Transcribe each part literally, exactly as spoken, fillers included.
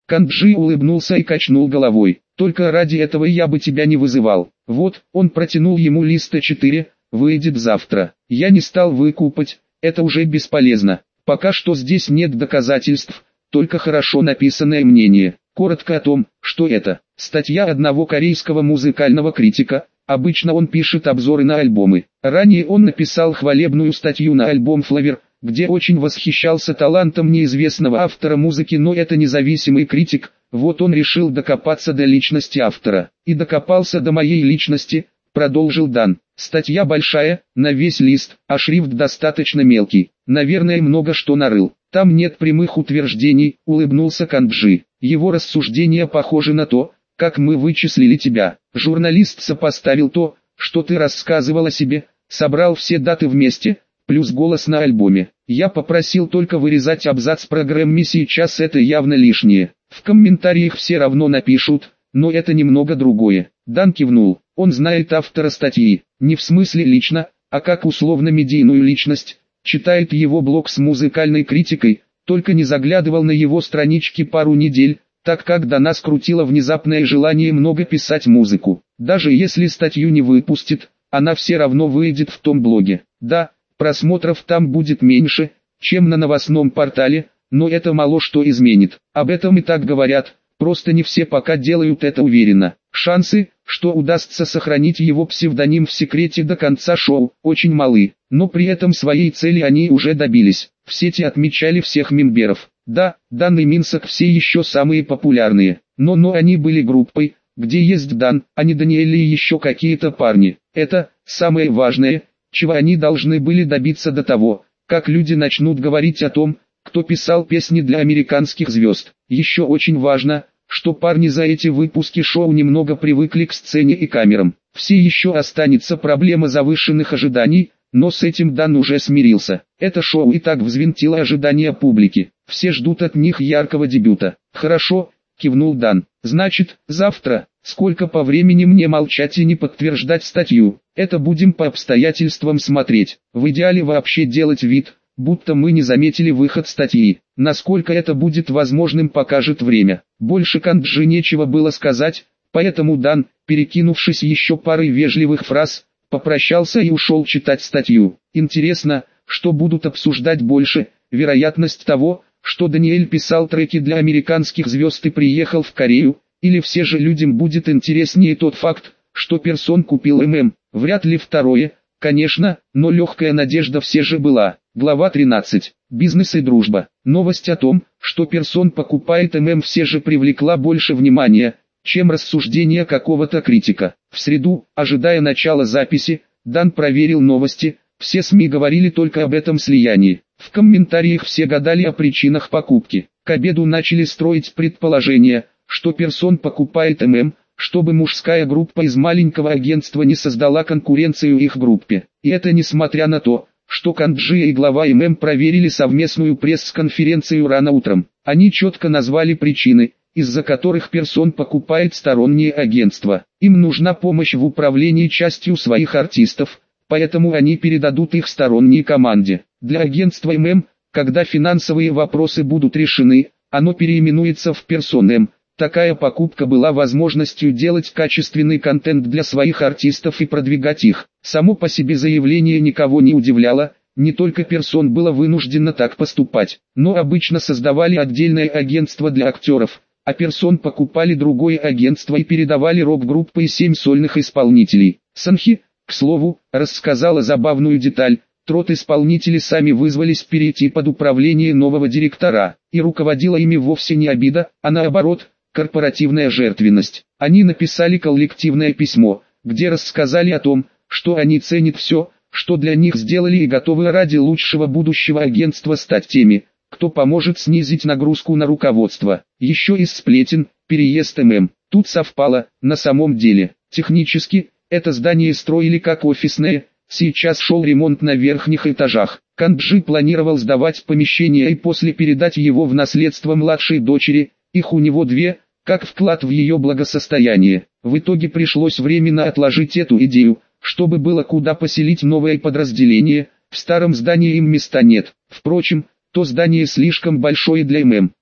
Канджи улыбнулся и качнул головой. Только ради этого я бы тебя не вызывал. Вот, он протянул ему лист а четыре, выйдет завтра. Я не стал выкупать, это уже бесполезно. Пока что здесь нет доказательств, только хорошо написанное мнение. Коротко о том, что это. Статья одного корейского музыкального критика. Обычно он пишет обзоры на альбомы. Ранее он написал хвалебную статью на альбом Flower, где очень восхищался талантом неизвестного автора музыки, но это независимый критик. Вот он решил докопаться до личности автора. И докопался до моей личности, продолжил Дан. Статья большая, на весь лист, а шрифт достаточно мелкий. Наверное, много что нарыл. Там нет прямых утверждений, улыбнулся Канджи. Его рассуждения похожи на то, как мы вычислили тебя. Журналист сопоставил то, что ты рассказывал о себе, собрал все даты вместе, плюс голос на альбоме. Я попросил только вырезать абзац программе, сейчас это явно лишнее. В комментариях все равно напишут, но это немного другое. Дан кивнул, он знает автора статьи, не в смысле лично, а как условно-медийную личность, читает его блог с музыкальной критикой, только не заглядывал на его странички пару недель, так как до нас крутило внезапное желание много писать музыку. Даже если статью не выпустит, она все равно выйдет в том блоге. Да, просмотров там будет меньше, чем на новостном портале, но это мало что изменит. Об этом и так говорят, просто не все пока делают это уверенно. Шансы, что удастся сохранить его псевдоним в секрете до конца шоу, очень малы, но при этом своей цели они уже добились. В сети отмечали всех мемберов. Да, Дан и Минсок все еще самые популярные, но но они были группой, где есть Дан, а не Даниэль и еще какие-то парни. Это самое важное, чего они должны были добиться до того, как люди начнут говорить о том, кто писал песни для американских звезд. Еще очень важно, что парни за эти выпуски шоу немного привыкли к сцене и камерам. Все еще останется проблема завышенных ожиданий, но с этим Дан уже смирился. Это шоу и так взвинтило ожидания публики. Все ждут от них яркого дебюта. Хорошо, кивнул Дан. Значит, завтра, сколько по времени мне молчать и не подтверждать статью, это будем по обстоятельствам смотреть. В идеале вообще делать вид, будто мы не заметили выход статьи. Насколько это будет возможным, покажет время. Больше Канджи нечего было сказать, поэтому Дан, перекинувшись еще парой вежливых фраз, попрощался и ушел читать статью. Интересно, что будут обсуждать больше, вероятность того, что Даниэль писал треки для американских звезд и приехал в Корею, или все же людям будет интереснее тот факт, что Персон купил ММ. Вряд ли второе, конечно, но легкая надежда все же была. Глава тринадцать. Бизнес и дружба. Новость о том, что Персон покупает ММ, все же привлекла больше внимания, чем рассуждения какого-то критика. В среду, ожидая начала записи, Дан проверил новости, все СМИ говорили только об этом слиянии. В комментариях все гадали о причинах покупки. К обеду начали строить предположение, что Персон покупает ММ, чтобы мужская группа из маленького агентства не создала конкуренцию их группе. И это несмотря на то, что Канджи и глава ММ проверили совместную пресс-конференцию рано утром. Они четко назвали причины, из-за которых Персон покупает сторонние агентства. Им нужна помощь в управлении частью своих артистов, поэтому они передадут их сторонней команде. Для агентства ММ, когда финансовые вопросы будут решены, оно переименуется в Персон М. Такая покупка была возможностью делать качественный контент для своих артистов и продвигать их. Само по себе заявление никого не удивляло, не только Персон было вынуждено так поступать, но обычно создавали отдельное агентство для актеров, а Персон покупали другое агентство и передавали рок-группы и семь сольных исполнителей. Санхи, к слову, рассказала забавную деталь. Трот-исполнители сами вызвались перейти под управление нового директора, и руководила ими вовсе не обида, а наоборот, корпоративная жертвенность. Они написали коллективное письмо, где рассказали о том, что они ценят все, что для них сделали, и готовы ради лучшего будущего агентства стать теми, кто поможет снизить нагрузку на руководство. Еще из сплетен, переезд ММ. Тут совпало, на самом деле. Технически, это здание строили как офисное, сейчас шел ремонт на верхних этажах. Канджи планировал сдавать помещение и после передать его в наследство младшей дочери, их у него две, как вклад в ее благосостояние. В итоге пришлось временно отложить эту идею, чтобы было куда поселить новое подразделение, в старом здании им места нет. Впрочем, то здание слишком большое для ММ.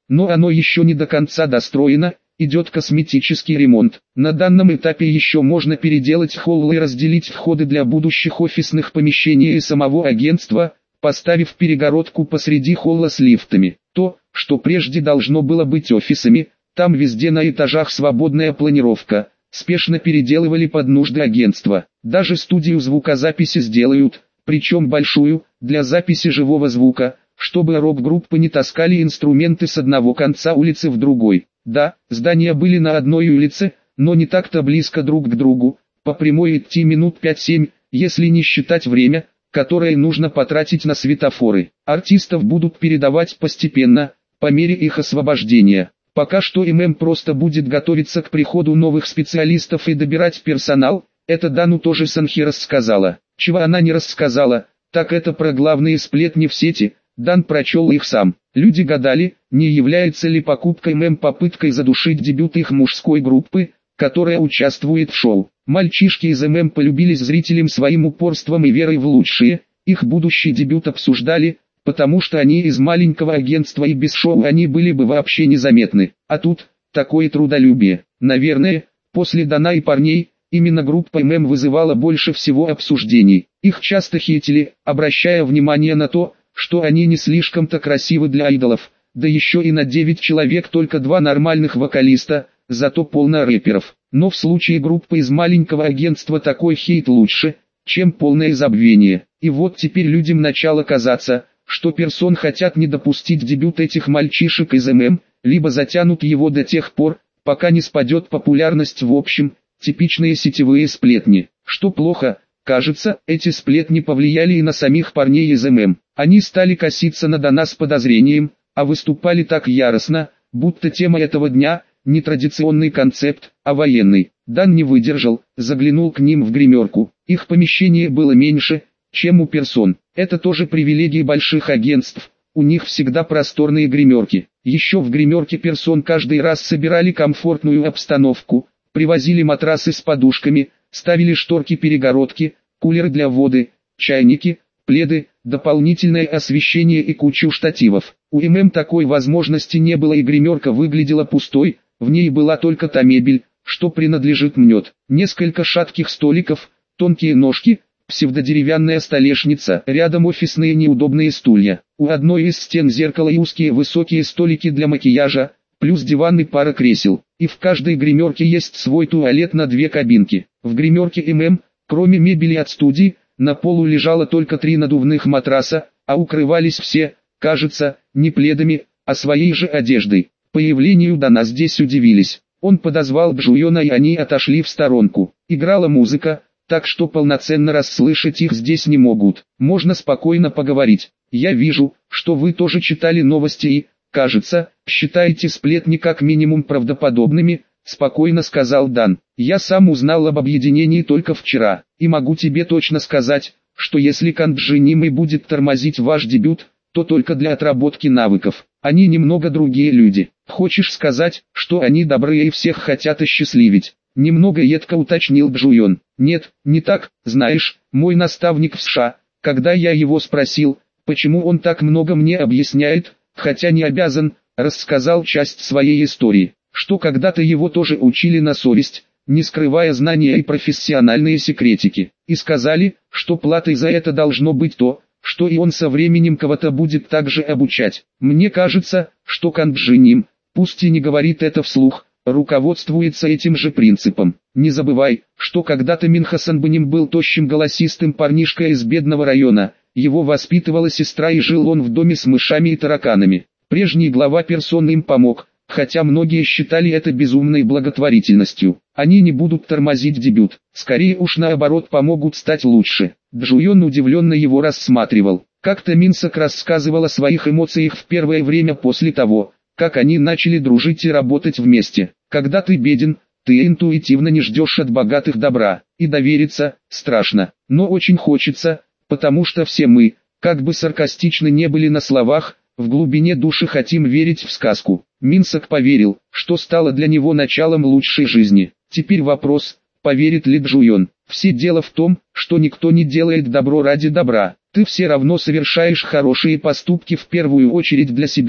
но оно еще не до конца достроено, идет косметический ремонт. На данном этапе еще можно переделать холл и разделить входы для будущих офисных помещений и самого агентства, поставив перегородку посреди холла с лифтами. То, что прежде должно было быть офисами, там везде на этажах свободная планировка, спешно переделывали под нужды агентства. Даже студию звукозаписи сделают, причем большую, для записи живого звука, чтобы рок-группы не таскали инструменты с одного конца улицы в другой. Да, здания были на одной улице, но не так-то близко друг к другу, по прямой идти минут пять-семь, если не считать время, которое нужно потратить на светофоры. Артистов будут передавать постепенно, по мере их освобождения. Пока что ММ просто будет готовиться к приходу новых специалистов и добирать персонал, это Дану тоже Санхи рассказала. Чего она не рассказала, так это про главные сплетни в сети. Дан прочел их сам. Люди гадали, не является ли покупка ММ попыткой задушить дебют их мужской группы, которая участвует в шоу. Мальчишки из ММ полюбились зрителям своим упорством и верой в лучшее, их будущий дебют обсуждали, потому что они из маленького агентства и без шоу они были бы вообще незаметны. А тут, такое трудолюбие. Наверное, после Дана и парней, именно группа ММ вызывала больше всего обсуждений. Их часто хейтили, обращая внимание на то, что они не слишком-то красивы для идолов, да еще и на девять человек только два нормальных вокалиста, зато полно рэперов. Но в случае группы из маленького агентства такой хейт лучше, чем полное забвение. И вот теперь людям начало казаться, что персон хотят не допустить дебют этих мальчишек из ММ, либо затянут его до тех пор, пока не спадет популярность в общем, типичные сетевые сплетни. Что плохо, кажется, эти сплетни повлияли и на самих парней из ММ. Они стали коситься на Дана с подозрением, а выступали так яростно, будто тема этого дня – не традиционный концепт, а военный. Дан не выдержал, заглянул к ним в гримерку. Их помещение было меньше, чем у персон. Это тоже привилегии больших агентств, у них всегда просторные гримерки. Еще в гримерке персон каждый раз собирали комфортную обстановку, привозили матрасы с подушками, ставили шторки-перегородки, кулеры для воды, чайники, пледы, дополнительное освещение и кучу штативов. У ММ такой возможности не было и гримерка выглядела пустой, в ней была только та мебель, что принадлежит Мнет. Несколько шатких столиков, тонкие ножки, псевдодеревянная столешница, рядом офисные неудобные стулья. У одной из стен зеркало и узкие высокие столики для макияжа, плюс диван и пара кресел. И в каждой гримерке есть свой туалет на две кабинки. В гримерке ММ, кроме мебели от студии, на полу лежало только три надувных матраса, а укрывались все, кажется, не пледами, а своей же одеждой. Появлению Дана здесь удивились. Он подозвал Джуйона и они отошли в сторонку. Играла музыка, так что полноценно расслышать их здесь не могут. Можно спокойно поговорить. Я вижу, что вы тоже читали новости и, кажется, считаете сплетни как минимум правдоподобными, спокойно сказал Дан. Я сам узнал об объединении только вчера, и могу тебе точно сказать, что если Канджинимы будет тормозить ваш дебют, то только для отработки навыков. Они немного другие люди. Хочешь сказать, что они добрые и всех хотят осчастливить? Немного едко уточнил Джуйон. Нет, не так, знаешь, мой наставник в США, когда я его спросил, почему он так много мне объясняет, хотя не обязан, рассказал часть своей истории, что когда-то его тоже учили на совесть, не скрывая знания и профессиональные секретики, и сказали, что платой за это должно быть то, что и он со временем кого-то будет также обучать. Мне кажется, что Канджиним, пусть и не говорит это вслух, руководствуется этим же принципом. Не забывай, что когда-то Минхасанбаним был тощим голосистым парнишкой из бедного района, его воспитывала сестра и жил он в доме с мышами и тараканами. Прежний глава персон им помог, хотя многие считали это безумной благотворительностью. Они не будут тормозить дебют, скорее уж наоборот помогут стать лучше. Джуйон удивленно его рассматривал. Как-то Минсок рассказывал о своих эмоциях в первое время после того, как они начали дружить и работать вместе. Когда ты беден, ты интуитивно не ждешь от богатых добра, и довериться страшно, но очень хочется, потому что все мы, как бы саркастичны не были на словах, в глубине души хотим верить в сказку. Минсок поверил, что стало для него началом лучшей жизни. Теперь вопрос, поверит ли Джуйон. Все дело в том, что никто не делает добро ради добра. Ты все равно совершаешь хорошие поступки в первую очередь для себя,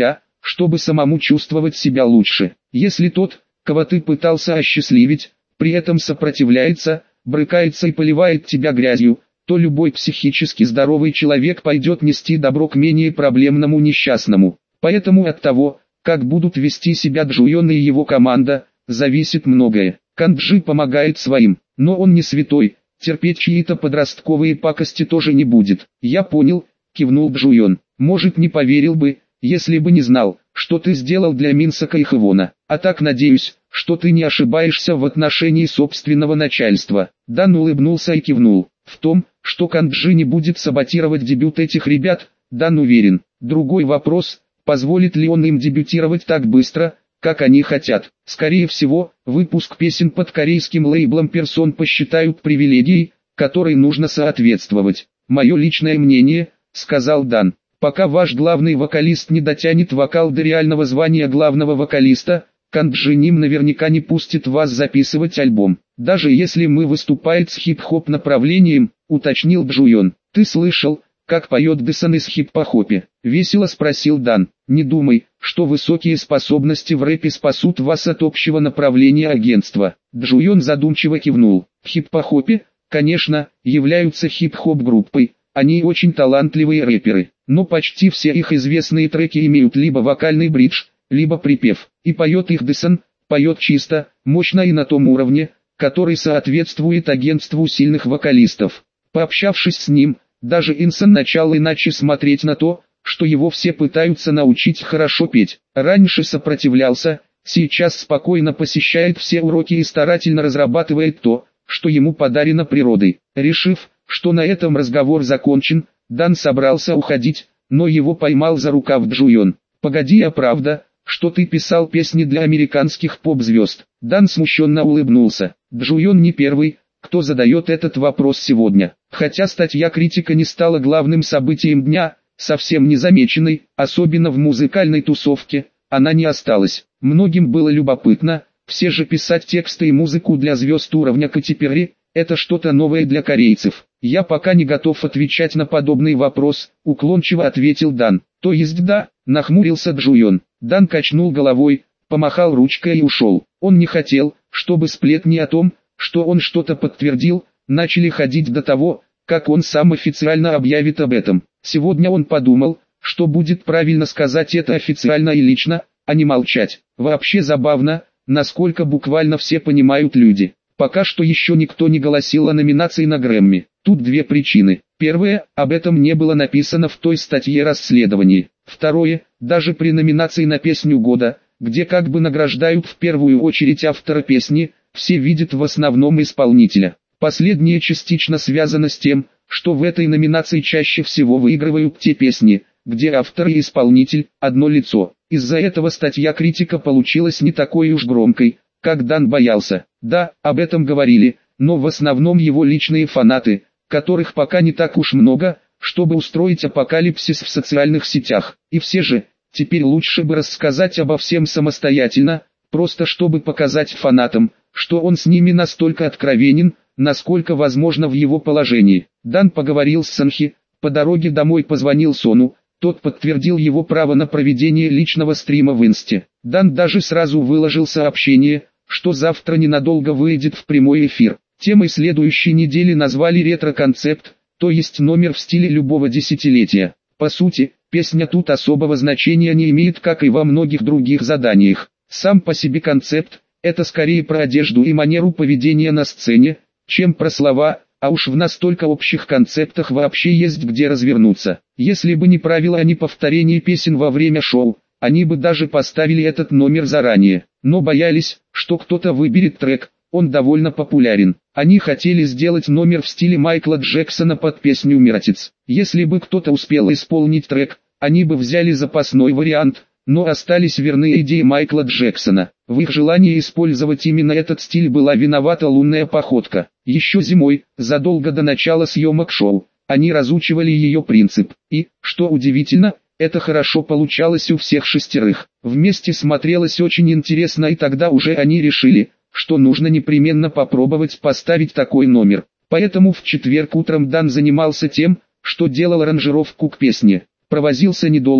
чтобы самому чувствовать себя лучше. Если тот, кого ты пытался осчастливить, при этом сопротивляется, брыкается и поливает тебя грязью, то любой психически здоровый человек пойдет нести добро к менее проблемному несчастному. Поэтому от того, как будут вести себя Джуйон и его команда, зависит многое. Канджи помогает своим, но он не святой, терпеть чьи-то подростковые пакости тоже не будет. Я понял, кивнул Джуйон. Может, не поверил бы, если бы не знал, что ты сделал для Минсака и Хэвона. А так надеюсь, что ты не ошибаешься в отношении собственного начальства. Дан улыбнулся и кивнул. В том, что Канджи не будет саботировать дебют этих ребят, Дан уверен. Другой вопрос, позволит ли он им дебютировать так быстро, как они хотят. Скорее всего, выпуск песен под корейским лейблом персон посчитают привилегией, которой нужно соответствовать. Мое личное мнение, сказал Дан. Пока ваш главный вокалист не дотянет вокал до реального звания главного вокалиста, Канджи Ним наверняка не пустит вас записывать альбом. Даже если мы выступает с хип-хоп направлением, уточнил Джуйон. Ты слышал, как поет Дэсон из хип-хопе? Весело спросил Дан. Не думай, что высокие способности в рэпе спасут вас от общего направления агентства. Джуйон задумчиво кивнул. В хип-хопе, конечно, являются хип-хоп группой. Они очень талантливые рэперы, но почти все их известные треки имеют либо вокальный бридж, либо припев. И поет их Дэсон, поет чисто, мощно и на том уровне, который соответствует агентству сильных вокалистов. Пообщавшись с ним, даже Инсон начал иначе смотреть на то, что его все пытаются научить хорошо петь. Раньше сопротивлялся, сейчас спокойно посещает все уроки и старательно разрабатывает то, что ему подарено природой. Решив, что на этом разговор закончен, Дан собрался уходить, но его поймал за рукав Джуйон. «Погоди, а правда, что ты писал песни для американских поп-звезд?» Дан смущенно улыбнулся. Джуйон не первый, кто задает этот вопрос сегодня. Хотя статья критика не стала главным событием дня, совсем незамеченной, особенно в музыкальной тусовке, она не осталась. Многим было любопытно, все же писать тексты и музыку для звезд уровня Кэти Перри – это что-то новое для корейцев. «Я пока не готов отвечать на подобный вопрос», — уклончиво ответил Дан. «То есть да», — нахмурился Джуйон. Дан качнул головой, помахал ручкой и ушел. Он не хотел, чтобы сплетни о том, что он что-то подтвердил, начали ходить до того, как он сам официально объявит об этом. Сегодня он подумал, что будет правильно сказать это официально и лично, а не молчать. Вообще забавно, насколько буквально все понимают люди. Пока что еще никто не голосил о номинации на Грэмми. Тут две причины. Первое, об этом не было написано в той статье расследований. Второе, даже при номинации на песню года, где как бы награждают в первую очередь автора песни, все видят в основном исполнителя. Последнее частично связано с тем, что в этой номинации чаще всего выигрывают те песни, где автор и исполнитель – одно лицо. Из-за этого статья критика получилась не такой уж громкой, как Дан боялся. Да, об этом говорили, но в основном его личные фанаты, которых пока не так уж много, чтобы устроить апокалипсис в социальных сетях. И все же, теперь лучше бы рассказать обо всем самостоятельно, просто чтобы показать фанатам, что он с ними настолько откровенен, насколько возможно в его положении. Дан поговорил с Санхи, по дороге домой позвонил Сону, тот подтвердил его право на проведение личного стрима в Инсте. Дан даже сразу выложил сообщение, что завтра ненадолго выйдет в прямой эфир. Темой следующей недели назвали ретро-концепт, то есть номер в стиле любого десятилетия. По сути, песня тут особого значения не имеет, как и во многих других заданиях. Сам по себе концепт – это скорее про одежду и манеру поведения на сцене, чем про слова, а уж в настолько общих концептах вообще есть где развернуться. Если бы не правило о неповторении песен во время шоу, они бы даже поставили этот номер заранее, но боялись, что кто-то выберет трек, он довольно популярен. Они хотели сделать номер в стиле Майкла Джексона под песню «Миротец». Если бы кто-то успел исполнить трек, они бы взяли запасной вариант, но остались верны идее Майкла Джексона. В их желании использовать именно этот стиль была виновата лунная походка. Еще зимой, задолго до начала съемок шоу, они разучивали ее принцип, и, что удивительно, это хорошо получалось у всех шестерых. Вместе смотрелось очень интересно, и тогда уже они решили, что нужно непременно попробовать поставить такой номер. Поэтому в четверг утром Дан занимался тем, что делал аранжировку к песне. Провозился недолго,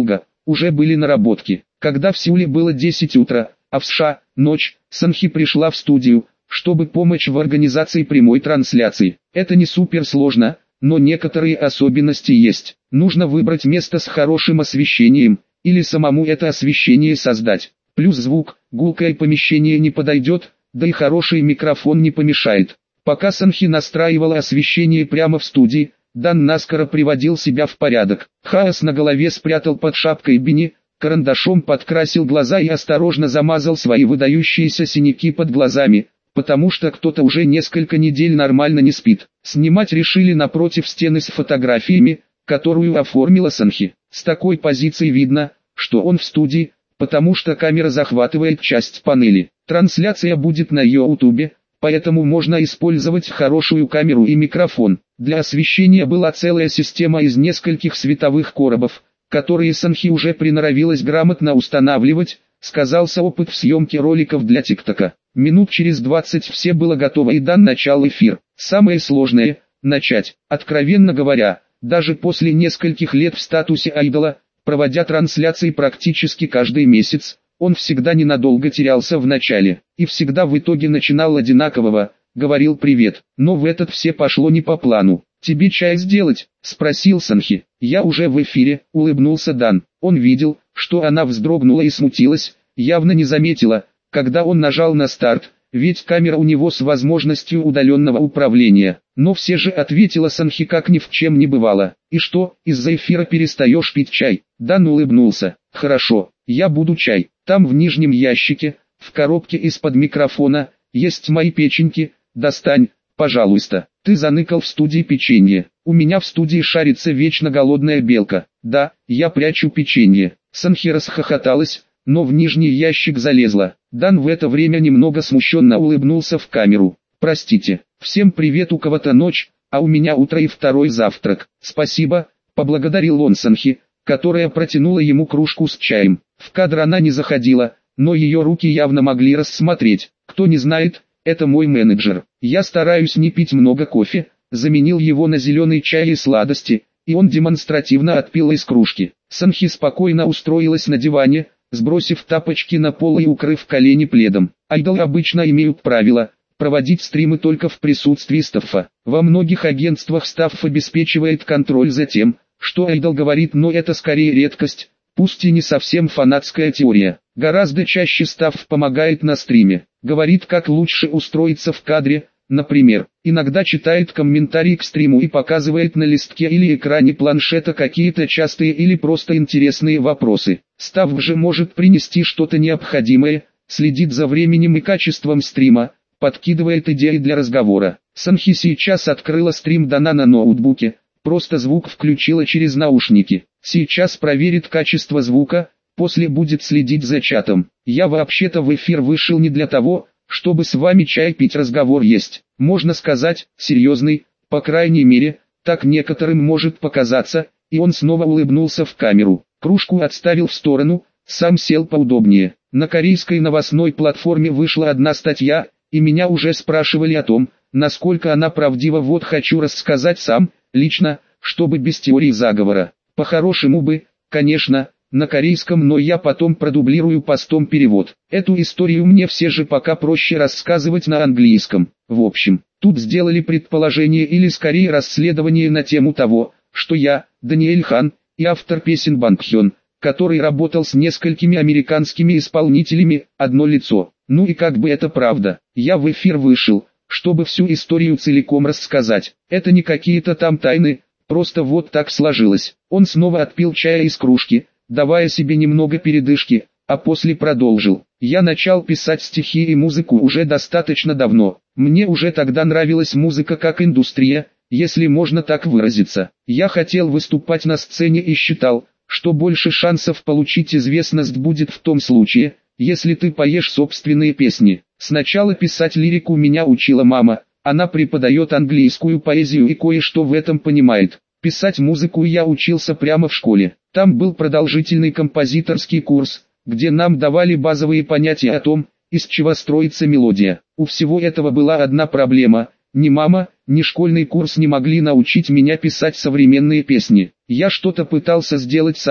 уже были наработки. Когда в Сеуле было десять утра, а в США – ночь, Санхи пришла в студию, чтобы помочь в организации прямой трансляции. Это не супер сложно, но некоторые особенности есть. Нужно выбрать место с хорошим освещением, или самому это освещение создать. Плюс звук, гулкое помещение не подойдет, да и хороший микрофон не помешает. Пока Санхи настраивала освещение прямо в студии, Дан наскоро приводил себя в порядок. Хаос на голове спрятал под шапкой бини, карандашом подкрасил глаза и осторожно замазал свои выдающиеся синяки под глазами, потому что кто-то уже несколько недель нормально не спит. Снимать решили напротив стены с фотографиями, которую оформила Санхи. С такой позиции видно, что он в студии, потому что камера захватывает часть панели. Трансляция будет на ютубе, поэтому можно использовать хорошую камеру и микрофон. Для освещения была целая система из нескольких световых коробов, которые Санхи уже приноровилась грамотно устанавливать, сказался опыт в съемке роликов для ТикТока. Минут через двадцать все было готово и дан начал эфир. Самое сложное – начать. Откровенно говоря, даже после нескольких лет в статусе айдола, проводя трансляции практически каждый месяц, он всегда ненадолго терялся в начале, и всегда в итоге начинал одинакового, говорил привет, но в этот все пошло не по плану. «Тебе чай сделать?» – спросил Санхи. «Я уже в эфире», – улыбнулся Дан. Он видел, что она вздрогнула и смутилась, явно не заметила, когда он нажал на старт, ведь камера у него с возможностью удаленного управления. Но все же ответила Санхи как ни в чем не бывало. «И что, из-за эфира перестаешь пить чай?» Дан улыбнулся. «Хорошо, я буду чай. Там в нижнем ящике, в коробке из-под микрофона, есть мои печеньки, достань, пожалуйста». «Ты заныкал в студии печенье. У меня в студии шарится вечно голодная белка». «Да, я прячу печенье». Санхи расхохоталась, но в нижний ящик залезла. Дан в это время немного смущенно улыбнулся в камеру. «Простите, всем привет, у кого-то ночь, а у меня утро и второй завтрак». «Спасибо», — поблагодарил он Санхи, которая протянула ему кружку с чаем. В кадр она не заходила, но ее руки явно могли рассмотреть. «Кто не знает, это мой менеджер. Я стараюсь не пить много кофе», заменил его на зеленый чай и сладости, и он демонстративно отпил из кружки. Санхи спокойно устроилась на диване, сбросив тапочки на пол и укрыв колени пледом. Айдолы обычно имеют правило проводить стримы только в присутствии стаффа. Во многих агентствах стафф обеспечивает контроль за тем, что айдол говорит, но это скорее редкость, пусть и не совсем фанатская теория. Гораздо чаще стафф помогает на стриме, говорит, как лучше устроиться в кадре, например, иногда читает комментарии к стриму и показывает на листке или экране планшета какие-то частые или просто интересные вопросы. Стафф же может принести что-то необходимое, следит за временем и качеством стрима, подкидывает идеи для разговора. Санхи сейчас открыла стрим Дана на ноутбуке, просто звук включила через наушники. Сейчас проверит качество звука, после будет следить за чатом. Я вообще-то в эфир вышел не для того, чтобы с вами чай пить, разговор есть. Можно сказать, серьезный, по крайней мере, так некоторым может показаться, и он снова улыбнулся в камеру. Кружку отставил в сторону, сам сел поудобнее. На корейской новостной платформе вышла одна статья, и меня уже спрашивали о том, насколько она правдива. Вот хочу рассказать сам, лично, чтобы без теории заговора. По-хорошему бы, конечно, на корейском, но я потом продублирую постом перевод. Эту историю мне все же пока проще рассказывать на английском. В общем, тут сделали предположение или скорее расследование на тему того, что я, Даниэль Хан, и автор песен Бang Hyun, который работал с несколькими американскими исполнителями, одно лицо. Ну и как бы это правда, я в эфир вышел, чтобы всю историю целиком рассказать. Это не какие-то там тайны, просто вот так сложилось. Он снова отпил чая из кружки, давая себе немного передышки, а после продолжил. Я начал писать стихи и музыку уже достаточно давно. Мне уже тогда нравилась музыка как индустрия, если можно так выразиться. Я хотел выступать на сцене и считал, что больше шансов получить известность будет в том случае, если ты поешь собственные песни. Сначала писать лирику меня учила мама, она преподает английскую поэзию и кое-что в этом понимает. Писать музыку я учился прямо в школе. Там был продолжительный композиторский курс, где нам давали базовые понятия о том, из чего строится мелодия. У всего этого была одна проблема: ни мама, ни школьный курс не могли научить меня писать современные песни. Я что-то пытался сделать сам,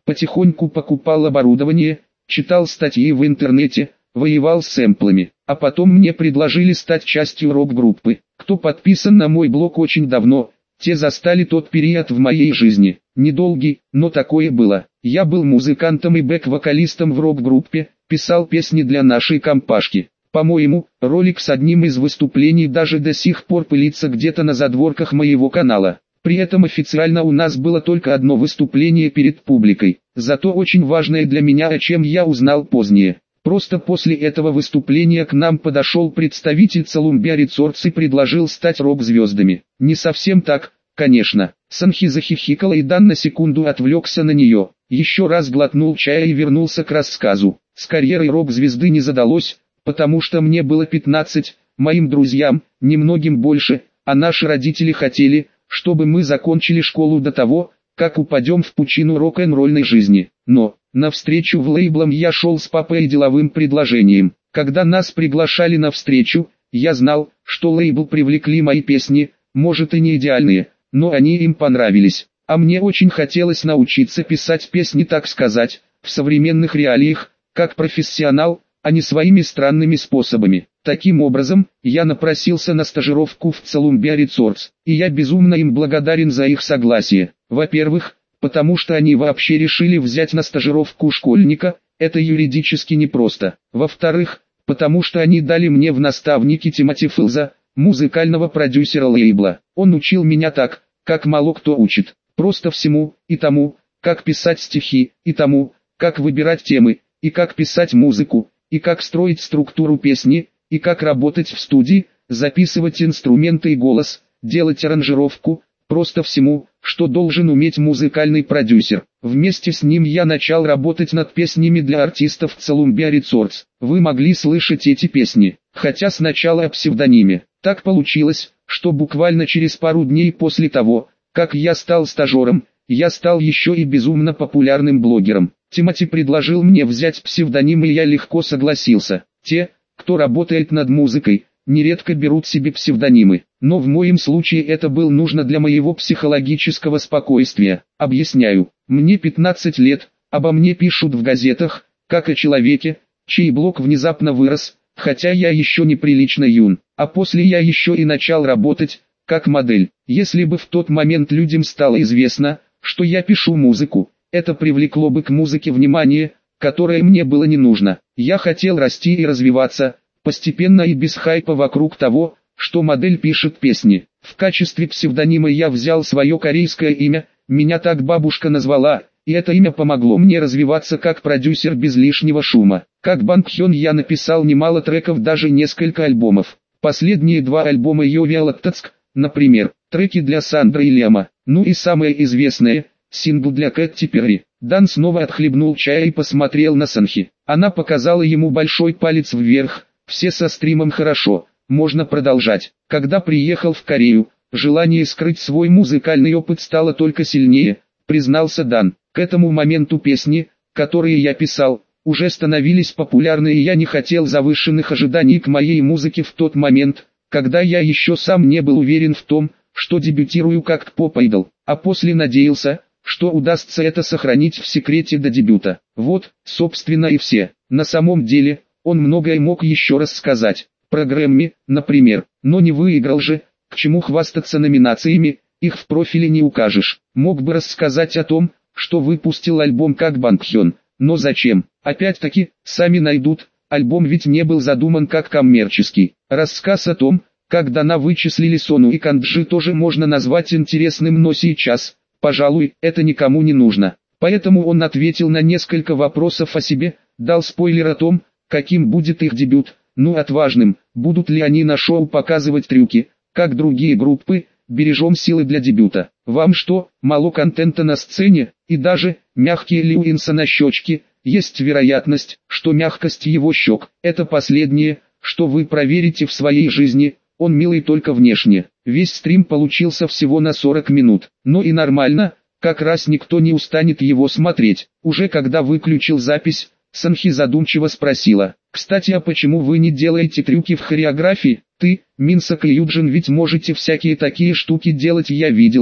Потихоньку покупал оборудование, читал статьи в интернете, воевал с сэмплами. А потом мне предложили стать частью рок-группы. Кто подписан на мой блог очень давно, те застали тот период в моей жизни. Недолгий, но такое было. Я был музыкантом и бэк-вокалистом в рок-группе, писал песни для нашей компашки. По-моему, ролик с одним из выступлений даже до сих пор пылится где-то на задворках моего канала. При этом официально у нас было только одно выступление перед публикой, зато очень важное для меня, о чем я узнал позднее. Просто после этого выступления к нам подошел представитель Columbia Records и предложил стать рок-звездами. Не совсем так, конечно. Санхи захихикала, и Дан на секунду отвлекся на нее. Еще раз глотнул чая и вернулся к рассказу. С карьерой рок-звезды не задалось, потому что мне было пятнадцать, моим друзьям, немногим больше, а наши родители хотели, чтобы мы закончили школу до того, как упадем в пучину рок-н-ролльной жизни. Но, навстречу в лейблам я шел с папой и деловым предложением. Когда нас приглашали на встречу, я знал, что лейбл привлекли мои песни, может и не идеальные, но они им понравились. А мне очень хотелось научиться писать песни, так сказать, в современных реалиях, как профессионал, а не своими странными способами. Таким образом, я напросился на стажировку в Columbia Records, и я безумно им благодарен за их согласие. Во-первых, потому что они вообще решили взять на стажировку школьника, это юридически непросто. Во-вторых, потому что они дали мне в наставники Тимоти Филза, музыкального продюсера лейбла. Он учил меня так, как мало кто учит, просто всему, и тому, как писать стихи, и тому, как выбирать темы, и как писать музыку, и как строить структуру песни, и как работать в студии, записывать инструменты и голос, делать аранжировку, просто всему, что должен уметь музыкальный продюсер. Вместе с ним я начал работать над песнями для артистов Columbia Records. Вы могли слышать эти песни, хотя сначала о псевдониме. Так получилось, что буквально через пару дней после того, как я стал стажером, я стал еще и безумно популярным блогером. Тимоти предложил мне взять псевдоним, и я легко согласился. Те, кто работает над музыкой, нередко берут себе псевдонимы, но в моем случае это было нужно для моего психологического спокойствия. Объясняю, мне пятнадцать лет, обо мне пишут в газетах, как о человеке, чей блог внезапно вырос, хотя я еще неприлично юн, а после я еще и начал работать, как модель. Если бы в тот момент людям стало известно, что я пишу музыку, это привлекло бы к музыке внимание, которое мне было не нужно. Я хотел расти и развиваться, постепенно и без хайпа вокруг того, что модель пишет песни. В качестве псевдонима я взял свое корейское имя, меня так бабушка назвала, и это имя помогло мне развиваться как продюсер без лишнего шума. Как Бang Hyun я написал немало треков, даже несколько альбомов. Последние два альбома Йовиалаттацк, например, треки для Сандры и Лема, ну и самое известное, сингл для Кэти Перри. Дан снова отхлебнул чая и посмотрел на Санхи. Она показала ему большой палец вверх. Все со стримом хорошо, можно продолжать. Когда приехал в Корею, желание скрыть свой музыкальный опыт стало только сильнее, признался Дан. К этому моменту песни, которые я писал, уже становились популярны, и я не хотел завышенных ожиданий к моей музыке в тот момент, когда я еще сам не был уверен в том, что дебютирую как поп-айдол, а после надеялся, что удастся это сохранить в секрете до дебюта. Вот, собственно, и все. На самом деле, он многое мог еще рассказать. Про Грэмми, например, но не выиграл же, к чему хвастаться номинациями, их в профиле не укажешь. Мог бы рассказать о том, что выпустил альбом как Бang Hyun, но зачем? Опять-таки, сами найдут, альбом ведь не был задуман как коммерческий. Рассказ о том, как Дана вычислили Сону и Канджи, тоже можно назвать интересным, но сейчас, пожалуй, это никому не нужно. Поэтому он ответил на несколько вопросов о себе, дал спойлер о том, каким будет их дебют, ну отважным, будут ли они на шоу показывать трюки, как другие группы, бережем силы для дебюта. Вам что, мало контента на сцене, и даже, мягкие ли у Инса щечки, есть вероятность, что мягкость его щек, это последнее, что вы проверите в своей жизни, он милый только внешне. Весь стрим получился всего на сорок минут, но и нормально, как раз никто не устанет его смотреть. Уже когда выключил запись, Санхи задумчиво спросила: «Кстати, а почему вы не делаете трюки в хореографии? Ты, Минсок и Юджин ведь можете всякие такие штуки делать, я видела,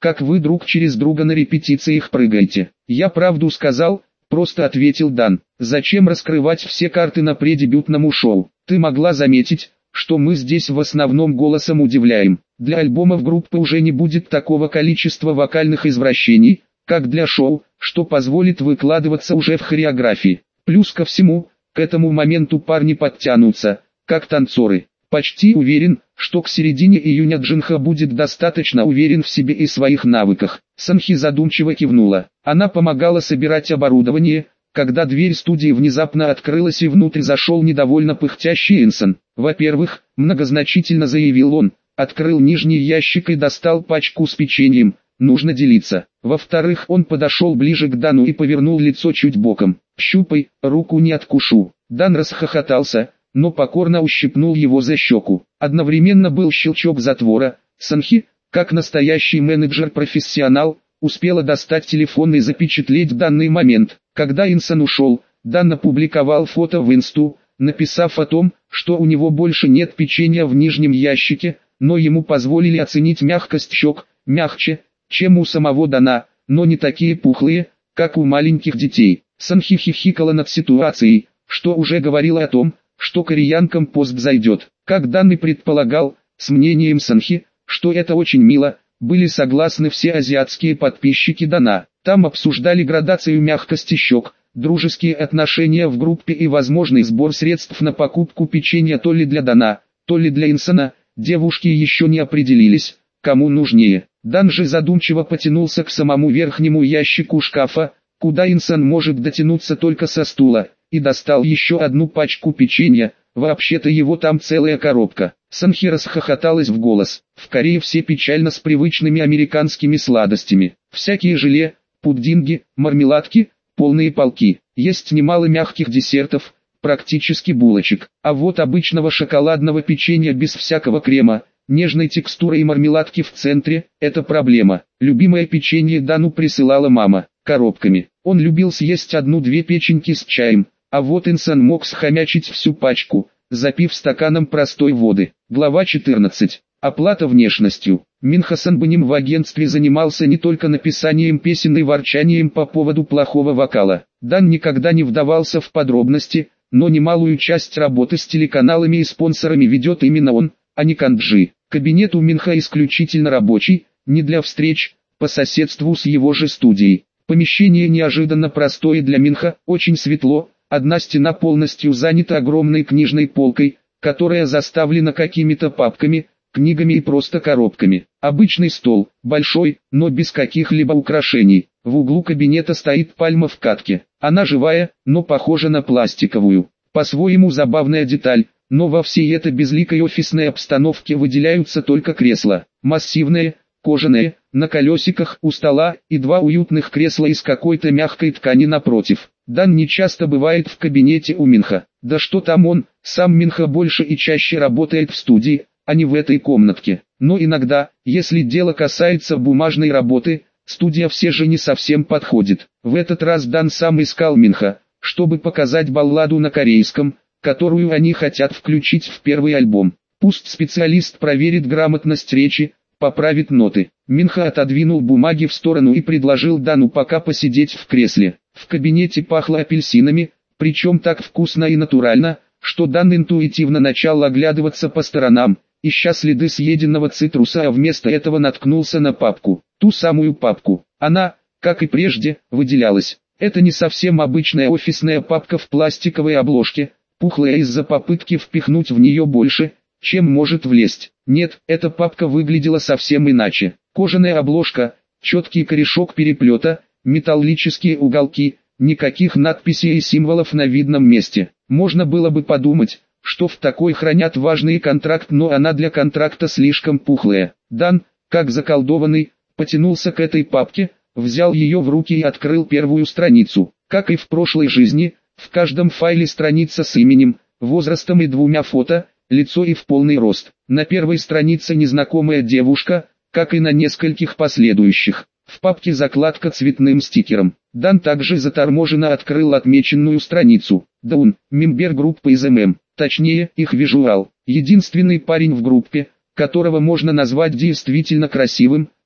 как вы друг через друга на репетициях прыгаете. Я правду сказал, просто ответил Дан. Зачем раскрывать все карты на преддебютном шоу? Ты могла заметить, что мы здесь в основном голосом удивляем. Для альбомов группы уже не будет такого количества вокальных извращений, как для шоу, что позволит выкладываться уже в хореографии. Плюс ко всему, к этому моменту парни подтянутся, как танцоры. Почти уверен, что к середине июня Джинха будет достаточно уверен в себе и своих навыках. Санхи задумчиво кивнула. Она помогала собирать оборудование, когда дверь студии внезапно открылась и внутрь зашел недовольно пыхтящий Инсон. Во-первых, многозначительно заявил он, открыл нижний ящик и достал пачку с печеньем, нужно делиться. Во-вторых, он подошел ближе к Дану и повернул лицо чуть боком. «Щупай, руку не откушу». Дан расхохотался, но покорно ущипнул его за щеку. Одновременно был щелчок затвора. Санхи, как настоящий менеджер-профессионал, успела достать телефон и запечатлеть данный момент. Когда Инсон ушел, Дан опубликовал фото в инсту, написав о том, что у него больше нет печенья в нижнем ящике, но ему позволили оценить мягкость щек, мягче, чем у самого Дана, но не такие пухлые, как у маленьких детей. Санхи хихикала над ситуацией, что уже говорило о том, что кореянкам пост зайдет. Как Дан и предполагал, с мнением Санхи, что это очень мило, были согласны все азиатские подписчики Дана. Там обсуждали градацию мягкости щек, дружеские отношения в группе и возможный сбор средств на покупку печенья то ли для Дана, то ли для Инсона. Девушки еще не определились, кому нужнее. Дан же задумчиво потянулся к самому верхнему ящику шкафа, куда Инсон может дотянуться только со стула, и достал еще одну пачку печенья. Вообще-то его там целая коробка. Санхи расхохоталась в голос. В Корее все печально с привычными американскими сладостями. Всякие желе, пудинги, мармеладки, полные полки. Есть немало мягких десертов, практически булочек. А вот обычного шоколадного печенья без всякого крема, нежной текстуры и мармеладки в центре – это проблема. Любимое печенье Дану присылала мама, коробками. Он любил съесть одну-две печеньки с чаем, а вот Инсон мог схомячить всю пачку, запив стаканом простой воды. Глава четырнадцать. Оплата внешностью. Минха Санбаним в агентстве занимался не только написанием песен и ворчанием по поводу плохого вокала. Дан никогда не вдавался в подробности, но немалую часть работы с телеканалами и спонсорами ведет именно он, а не Канджи. Кабинет у Минха исключительно рабочий, не для встреч, по соседству с его же студией. Помещение неожиданно простое для Минха, очень светло, одна стена полностью занята огромной книжной полкой, которая заставлена какими-то папками, книгами и просто коробками. Обычный стол, большой, но без каких-либо украшений. В углу кабинета стоит пальма в катке. Она живая, но похожа на пластиковую. По-своему забавная деталь, но во всей этой безликой офисной обстановке выделяются только кресла. Массивные, кожаные, на колесиках у стола и два уютных кресла из какой-то мягкой ткани напротив. Дан не часто бывает в кабинете у Минха. Да что там он, сам Минха больше и чаще работает в студии, а не в этой комнатке. Но иногда, если дело касается бумажной работы, студия все же не совсем подходит. В этот раз Дан сам искал Минха, чтобы показать балладу на корейском, которую они хотят включить в первый альбом. Пусть специалист проверит грамотность речи, поправит ноты. Минха отодвинул бумаги в сторону и предложил Дану пока посидеть в кресле. В кабинете пахло апельсинами, причем так вкусно и натурально, что Дан интуитивно начал оглядываться по сторонам, ища следы съеденного цитруса, а вместо этого наткнулся на папку. Ту самую папку. Она, как и прежде, выделялась. Это не совсем обычная офисная папка в пластиковой обложке, пухлая из-за попытки впихнуть в нее больше, чем может влезть. Нет, эта папка выглядела совсем иначе. Кожаная обложка, четкий корешок переплета, металлические уголки, никаких надписей и символов на видном месте. Можно было бы подумать, что в такой хранят важный контракт, но она для контракта слишком пухлая. Дан, как заколдованный, потянулся к этой папке, взял ее в руки и открыл первую страницу. Как и в прошлой жизни, в каждом файле страница с именем, возрастом и двумя фото, лицо и в полный рост. На первой странице незнакомая девушка, как и на нескольких последующих. В папке закладка цветным стикером. Дан также заторможенно открыл отмеченную страницу. Даун, мембер группы из эм эм, точнее, их визуал. Единственный парень в группе, которого можно назвать действительно красивым,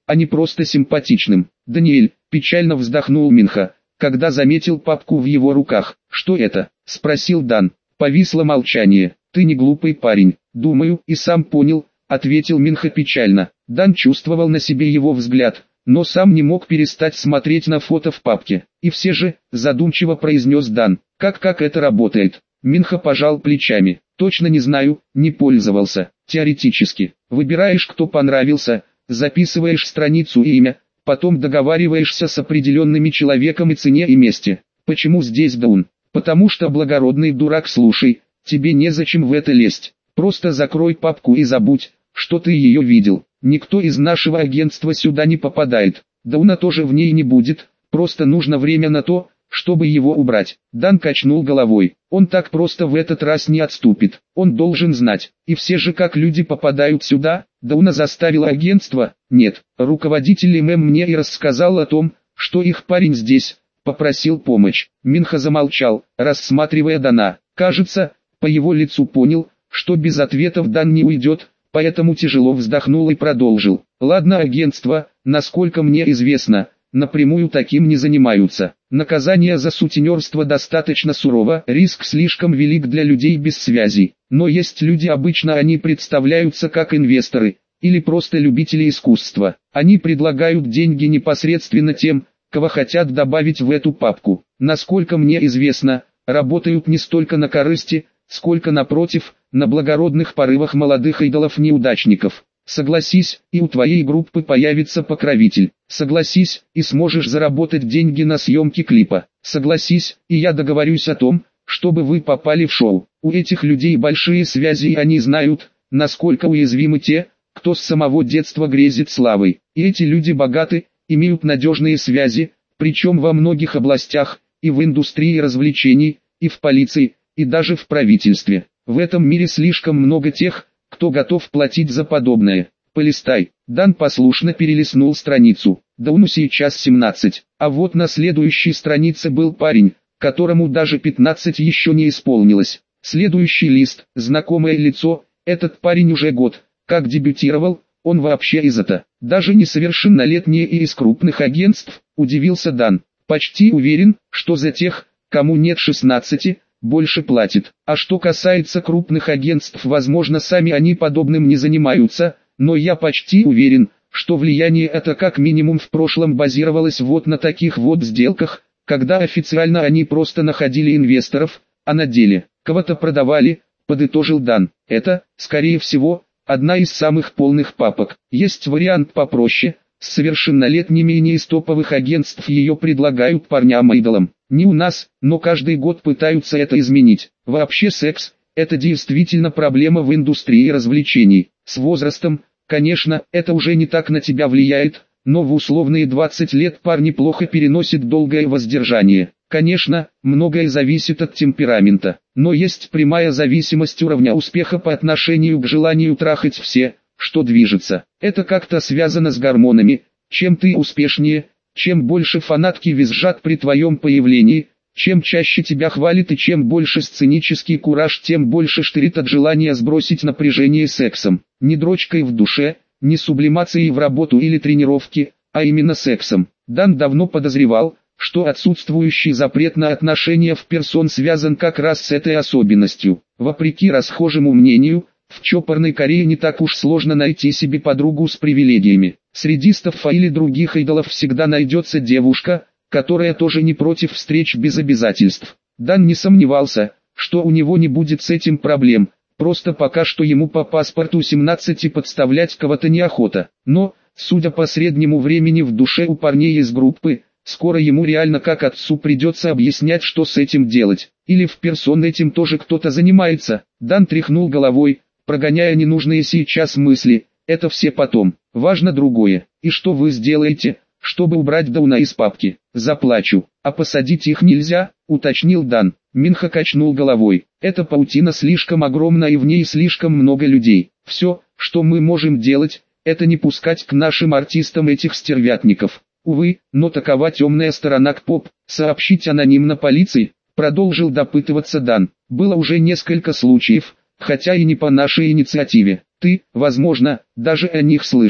а не просто симпатичным. Даниэль, печально вздохнул Минха, когда заметил папку в его руках. Что это? Спросил Дан. Повисло молчание. Ты не глупый парень, думаю, и сам понял, ответил Минха печально. Дан чувствовал на себе его взгляд, но сам не мог перестать смотреть на фото в папке. И все же, задумчиво произнес Дан, как как это работает? Минха пожал плечами. Точно не знаю, не пользовался. Теоретически. Выбираешь, кто понравился, записываешь страницу и имя, потом договариваешься с определенными человеком и цене и месте. Почему здесь Даун? Потому что благородный дурак, слушай, тебе незачем в это лезть. Просто закрой папку и забудь, что ты ее видел. Никто из нашего агентства сюда не попадает. Дауна тоже в ней не будет, просто нужно время на то, чтобы его убрать. Дан качнул головой. Он так просто в этот раз не отступит. Он должен знать. И все же как люди попадают сюда? Дауна заставила агентство? Нет. Руководитель ММ мне и рассказал о том, что их парень здесь. Попросил помощь. Минха замолчал, рассматривая Дана. Кажется, по его лицу понял, что без ответов Дан не уйдет, поэтому тяжело вздохнул и продолжил. Ладно, агентство, насколько мне известно, напрямую таким не занимаются. Наказание за сутенерство достаточно сурово, риск слишком велик для людей без связей. Но есть люди, обычно они представляются как инвесторы, или просто любители искусства. Они предлагают деньги непосредственно тем, кого хотят добавить в эту папку. Насколько мне известно, работают не столько на корысти, сколько напротив, на благородных порывах молодых идолов-неудачников. Согласись, и у твоей группы появится покровитель. Согласись, и сможешь заработать деньги на съемке клипа. Согласись, и я договорюсь о том, чтобы вы попали в шоу. У этих людей большие связи, и они знают, насколько уязвимы те, кто с самого детства грезит славой. И эти люди богаты, имеют надежные связи, причем во многих областях, и в индустрии развлечений, и в полиции, и даже в правительстве. В этом мире слишком много тех, кто готов платить за подобное. Полистай. Дан послушно перелистнул страницу. Дауну сейчас семнадцать. А вот на следующей странице был парень, которому даже пятнадцать еще не исполнилось. Следующий лист, знакомое лицо, этот парень уже год, как дебютировал, он вообще из это. Даже несовершеннолетний и из крупных агентств, удивился Дан. Почти уверен, что за тех, кому нет шестнадцати, больше платит. А что касается крупных агентств, возможно, сами они подобным не занимаются, но я почти уверен, что влияние это как минимум в прошлом базировалось вот на таких вот сделках, когда официально они просто находили инвесторов, а на деле кого-то продавали, подытожил Дан. Это, скорее всего, одна из самых полных папок. Есть вариант попроще, с совершеннолетними и не из топовых агентств ее предлагают парням-айдолам. Не у нас, но каждый год пытаются это изменить. Вообще секс – это действительно проблема в индустрии развлечений. С возрастом, конечно, это уже не так на тебя влияет, но в условные двадцать лет парни плохо переносят долгое воздержание. Конечно, многое зависит от темперамента, но есть прямая зависимость уровня успеха по отношению к желанию трахать все, что движется. Это как-то связано с гормонами. Чем ты успешнее, чем больше фанатки визжат при твоем появлении, чем чаще тебя хвалят и чем больше сценический кураж, тем больше штырит от желания сбросить напряжение сексом. Не дрочкой в душе, не сублимацией в работу или тренировки, а именно сексом. Дан давно подозревал, что отсутствующий запрет на отношения в персон связан как раз с этой особенностью. Вопреки расхожему мнению, в чопорной Корее не так уж сложно найти себе подругу с привилегиями. Среди стаффа или других идолов всегда найдется девушка, которая тоже не против встреч без обязательств. Дан не сомневался, что у него не будет с этим проблем, просто пока что ему по паспорту семнадцати подставлять кого-то неохота. Но, судя по среднему времени в душе у парней из группы, скоро ему реально как отцу придется объяснять, что с этим делать. Или в персон этим тоже кто-то занимается. Дан тряхнул головой, прогоняя ненужные сейчас мысли. Это все потом. Важно другое. И что вы сделаете, чтобы убрать Дауна из папки? Заплачу. А посадить их нельзя, уточнил Дан. Минха качнул головой. Эта паутина слишком огромна и в ней слишком много людей. Все, что мы можем делать, это не пускать к нашим артистам этих стервятников. Увы, но такова темная сторона К-поп. Сообщить анонимно полиции, продолжил допытываться Дан. Было уже несколько случаев, хотя и не по нашей инициативе. Ты, возможно, даже о них слышал.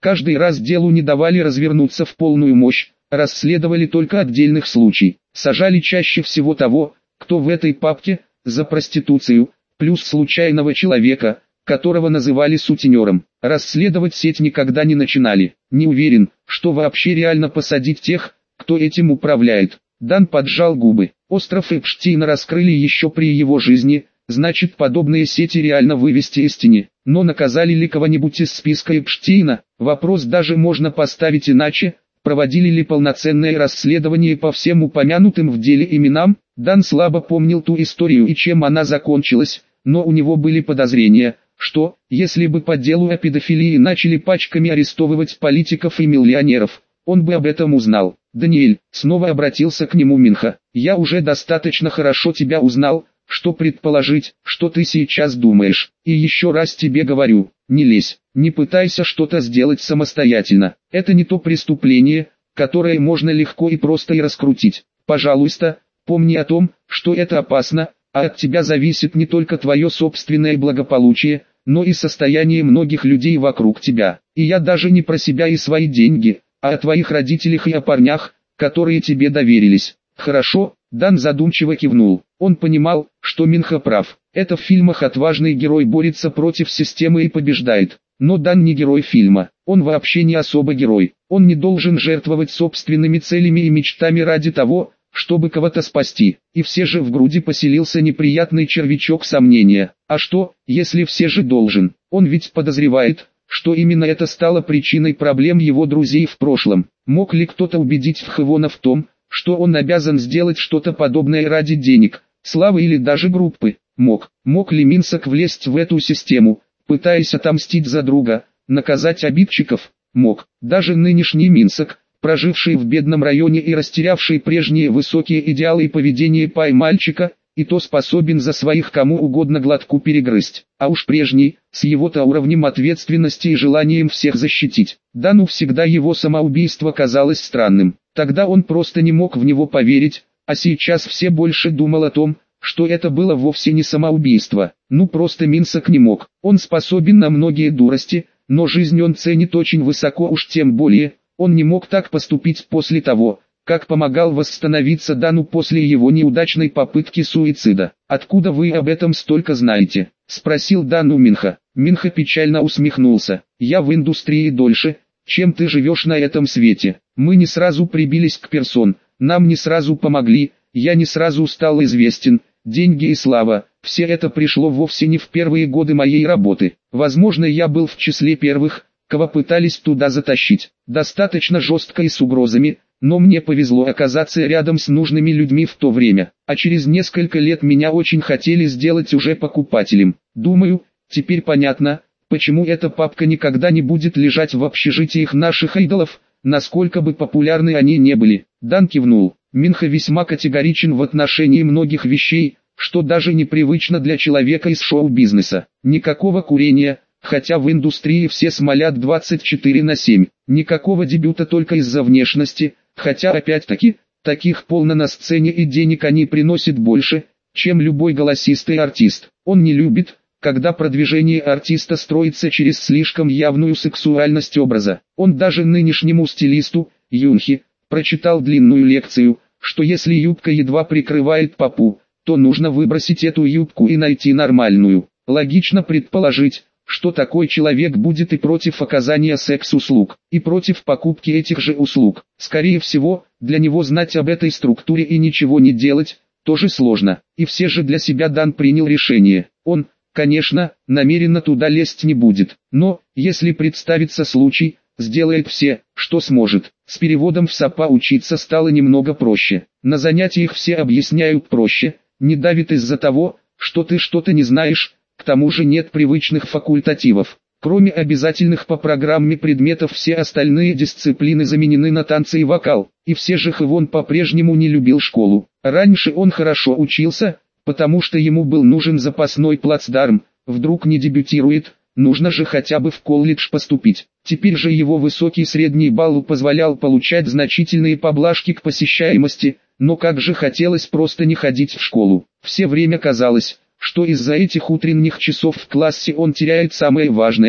Каждый раз делу не давали развернуться в полную мощь, расследовали только отдельных случаев, сажали чаще всего того, кто в этой папке, за проституцию, плюс случайного человека, которого называли сутенером. Расследовать сеть никогда не начинали. Не уверен, что вообще реально посадить тех, кто этим управляет. Дан поджал губы. Остров Эпштейна раскрыли еще при его жизни, значит подобные сети реально вывести из тени. Но наказали ли кого-нибудь из списка Эпштейна? Вопрос даже можно поставить иначе. Проводили ли полноценное расследование по всем упомянутым в деле именам? Дан слабо помнил ту историю и чем она закончилась, но у него были подозрения, что, если бы по делу о педофилии начали пачками арестовывать политиков и миллионеров, он бы об этом узнал. «Даниэль», снова обратился к нему Минха, — «я уже достаточно хорошо тебя узнал, что предположить, что ты сейчас думаешь. И еще раз тебе говорю, не лезь, не пытайся что-то сделать самостоятельно. Это не то преступление, которое можно легко и просто и раскрутить. Пожалуйста, помни о том, что это опасно, а от тебя зависит не только твое собственное благополучие, но и состояние многих людей вокруг тебя. И я даже не про себя и свои деньги, а о твоих родителях и о парнях, которые тебе доверились». «Хорошо», — Дан задумчиво кивнул. Он понимал, что Минха прав. Это в фильмах отважный герой борется против системы и побеждает. Но Дан не герой фильма. Он вообще не особо герой. Он не должен жертвовать собственными целями и мечтами ради того, чтобы кого-то спасти. И все же в груди поселился неприятный червячок сомнения. А что, если все же должен? Он ведь подозревает, что именно это стало причиной проблем его друзей в прошлом. Мог ли кто-то убедить Вхевона в том, что он обязан сделать что-то подобное ради денег, славы или даже группы? Мог. Мог ли Минсок влезть в эту систему, пытаясь отомстить за друга, наказать обидчиков? Мог. Даже нынешний Минсок, проживший в бедном районе и растерявший прежние высокие идеалы и поведение пай-мальчика, и то способен за своих кому угодно глотку перегрызть. А уж прежний, с его-то уровнем ответственности и желанием всех защитить. Дану всегда его самоубийство казалось странным. Тогда он просто не мог в него поверить, а сейчас все больше думал о том, что это было вовсе не самоубийство. Ну просто Минсок не мог. Он способен на многие дурости, но жизнь он ценит очень высоко, уж тем более, он не мог так поступить после того, как помогал восстановиться Дану после его неудачной попытки суицида. «Откуда вы об этом столько знаете?» — спросил Дан у Минха. Минха печально усмехнулся. «Я в индустрии дольше, чем ты живешь на этом свете. Мы не сразу прибились к персон, нам не сразу помогли, я не сразу стал известен, деньги и слава, все это пришло вовсе не в первые годы моей работы. Возможно, я был в числе первых, кого пытались туда затащить, достаточно жестко и с угрозами, но мне повезло оказаться рядом с нужными людьми в то время, а через несколько лет меня очень хотели сделать уже покупателем. Думаю, теперь понятно, почему эта папка никогда не будет лежать в общежитиях наших идолов, насколько бы популярны они не были». Дан кивнул. Минха весьма категоричен в отношении многих вещей, что даже непривычно для человека из шоу-бизнеса. Никакого курения, хотя в индустрии все смолят двадцать четыре на семь. Никакого дебюта только из-за внешности, хотя опять-таки, таких полно на сцене и денег они приносят больше, чем любой голосистый артист. Он не любит, когда продвижение артиста строится через слишком явную сексуальность образа. Он даже нынешнему стилисту, Юнхи, прочитал длинную лекцию, что если юбка едва прикрывает попу, то нужно выбросить эту юбку и найти нормальную. Логично предположить, что такой человек будет и против оказания секс-услуг, и против покупки этих же услуг. Скорее всего, для него знать об этой структуре и ничего не делать, тоже сложно. И все же для себя Дан принял решение. Он, конечно, намеренно туда лезть не будет, но, если представится случай, сделает все, что сможет. С переводом в САПа учиться стало немного проще. На занятиях все объясняют проще, не давит из-за того, что ты что-то не знаешь, к тому же нет привычных факультативов. Кроме обязательных по программе предметов, все остальные дисциплины заменены на танцы и вокал. И все же Хевон по-прежнему не любил школу. Раньше он хорошо учился, потому что ему был нужен запасной плацдарм, вдруг не дебютирует, нужно же хотя бы в колледж поступить. Теперь же его высокий средний балл позволял получать значительные поблажки к посещаемости, но как же хотелось просто не ходить в школу. Все время казалось, что из-за этих утренних часов в классе он теряет самое важное,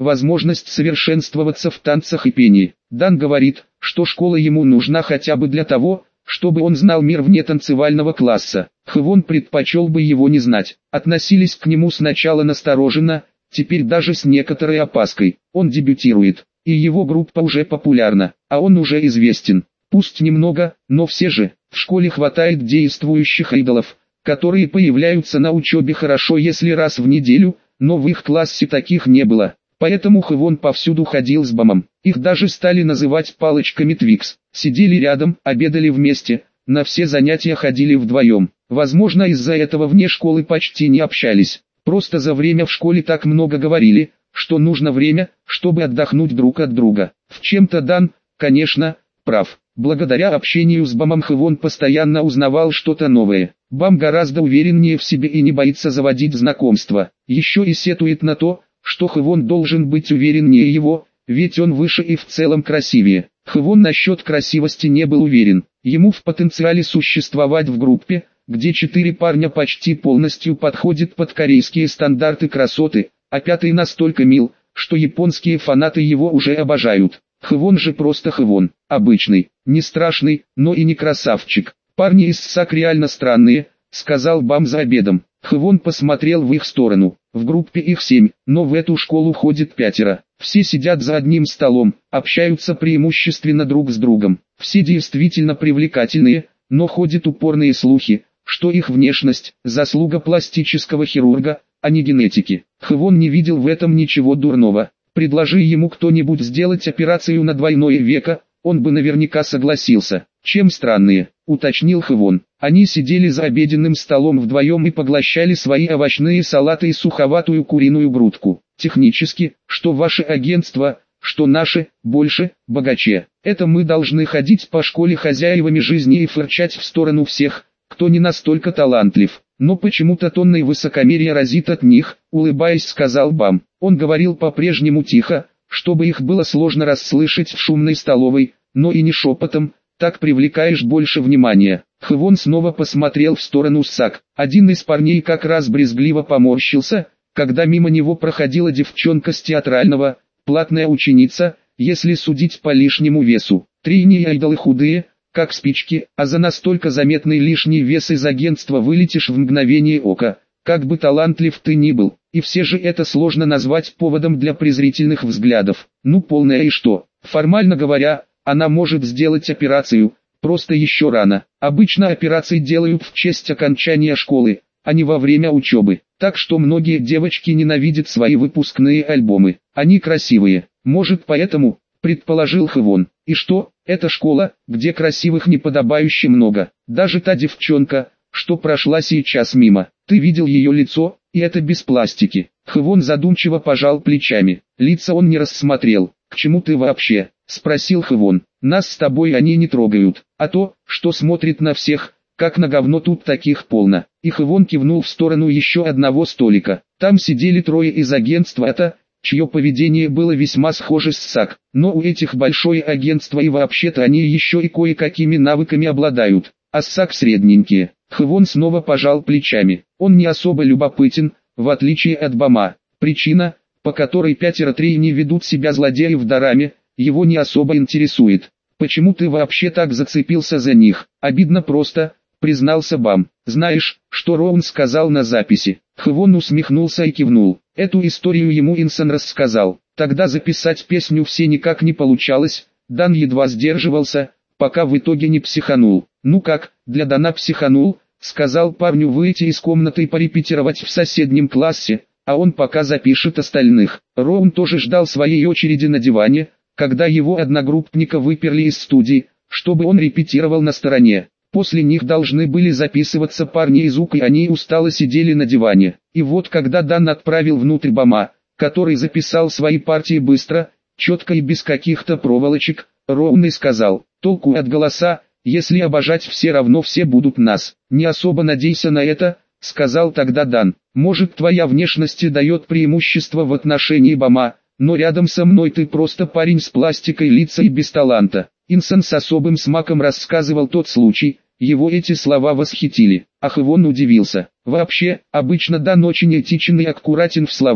возможность совершенствоваться в танцах и пении. Дан говорит, что школа ему нужна хотя бы для того, чтобы он знал мир вне танцевального класса. Хвон предпочел бы его не знать. Относились к нему сначала настороженно, теперь даже с некоторой опаской. Он дебютирует, и его группа уже популярна, а он уже известен. Пусть немного, но все же, в школе хватает действующих идолов, которые появляются на учебе хорошо если раз в неделю, но в их классе таких не было. Поэтому Хвон повсюду ходил с Бамом. Их даже стали называть палочками Твикс. Сидели рядом, обедали вместе, на все занятия ходили вдвоем. Возможно, из-за этого вне школы почти не общались. Просто за время в школе так много говорили, что нужно время, чтобы отдохнуть друг от друга. В чем-то Дан, конечно, прав. Благодаря общению с Бамом Хвон постоянно узнавал что-то новое. Бам гораздо увереннее в себе и не боится заводить знакомства. Еще и сетует на то, что Хвон должен быть увереннее его, ведь он выше и в целом красивее. Хвон насчет красивости не был уверен. Ему в потенциале существовать в группе, где четыре парня почти полностью подходят под корейские стандарты красоты, а пятый настолько мил, что японские фанаты его уже обожают. Хвон же просто Хвон, обычный, не страшный, но и не красавчик. Парни из ССАК реально странные, сказал Бам за обедом. Хвон посмотрел в их сторону. В группе их семь, но в эту школу ходит пятеро. Все сидят за одним столом, общаются преимущественно друг с другом. Все действительно привлекательные, но ходят упорные слухи, что их внешность – заслуга пластического хирурга, а не генетики. Хвон не видел в этом ничего дурного. Предложи ему кто-нибудь сделать операцию на двойное веко, он бы наверняка согласился. Чем странные, уточнил Хвон. Они сидели за обеденным столом вдвоем и поглощали свои овощные салаты и суховатую куриную грудку. Технически, что ваше агентство, что наше, больше, богаче. Это мы должны ходить по школе хозяевами жизни и фырчать в сторону всех, кто не настолько талантлив. Но почему-то тонной высокомерия разит от них, улыбаясь, сказал Бам. Он говорил по-прежнему тихо, чтобы их было сложно расслышать в шумной столовой, но и не шепотом, так привлекаешь больше внимания. Хвон снова посмотрел в сторону ССАК. Один из парней как раз брезгливо поморщился, когда мимо него проходила девчонка с театрального, платная ученица, если судить по лишнему весу. Трини айдолы худые, как спички, а за настолько заметный лишний вес из агентства вылетишь в мгновение ока, как бы талантлив ты ни был, и все же это сложно назвать поводом для презрительных взглядов. Ну полное и что? Формально говоря, она может сделать операцию, просто еще рано. Обычно операции делают в честь окончания школы, а не во время учебы. Так что многие девочки ненавидят свои выпускные альбомы. Они красивые, может поэтому, предположил Хвон. И что, это школа, где красивых неподобающе много. Даже та девчонка, что прошла сейчас мимо. Ты видел ее лицо, и это без пластики. Хвон задумчиво пожал плечами. Лица он не рассмотрел. К чему ты вообще? Спросил Хвон. Нас с тобой они не трогают. А то, что смотрит на всех, как на говно, тут таких полно. И Хвон кивнул в сторону еще одного столика. Там сидели трое из агентства АТО, чье поведение было весьма схоже с ССАК. Но у этих большое агентство и вообще-то они еще и кое-какими навыками обладают. А ССАК средненькие. Хвон снова пожал плечами. Он не особо любопытен, в отличие от Бама. Причина, по которой пятеро трейни ведут себя злодеев дарами, его не особо интересует. Почему ты вообще так зацепился за них? Обидно просто, признался Бам. Знаешь, что Роун сказал на записи? Хвон усмехнулся и кивнул. Эту историю ему Инсон рассказал. Тогда записать песню все никак не получалось. Дан едва сдерживался, пока в итоге не психанул. Ну как, для Дана психанул, сказал парню выйти из комнаты и порепетировать в соседнем классе, а он пока запишет остальных. Роун тоже ждал своей очереди на диване, когда его одногруппника выперли из студии, чтобы он репетировал на стороне. После них должны были записываться парни из УК, и они устало сидели на диване. И вот когда Дан отправил внутрь Бама, который записал свои партии быстро, четко и без каких-то проволочек, Роун и сказал: толку от голоса, если обожать все равно все будут нас. Не особо надейся на это, сказал тогда Дан. Может, твоя внешность дает преимущество в отношении Бама, но рядом со мной ты просто парень с пластикой лица и без таланта. Инсон с особым смаком рассказывал тот случай, его эти слова восхитили. А Хвон удивился. Вообще, обычно Дан очень этичен и аккуратен в словах,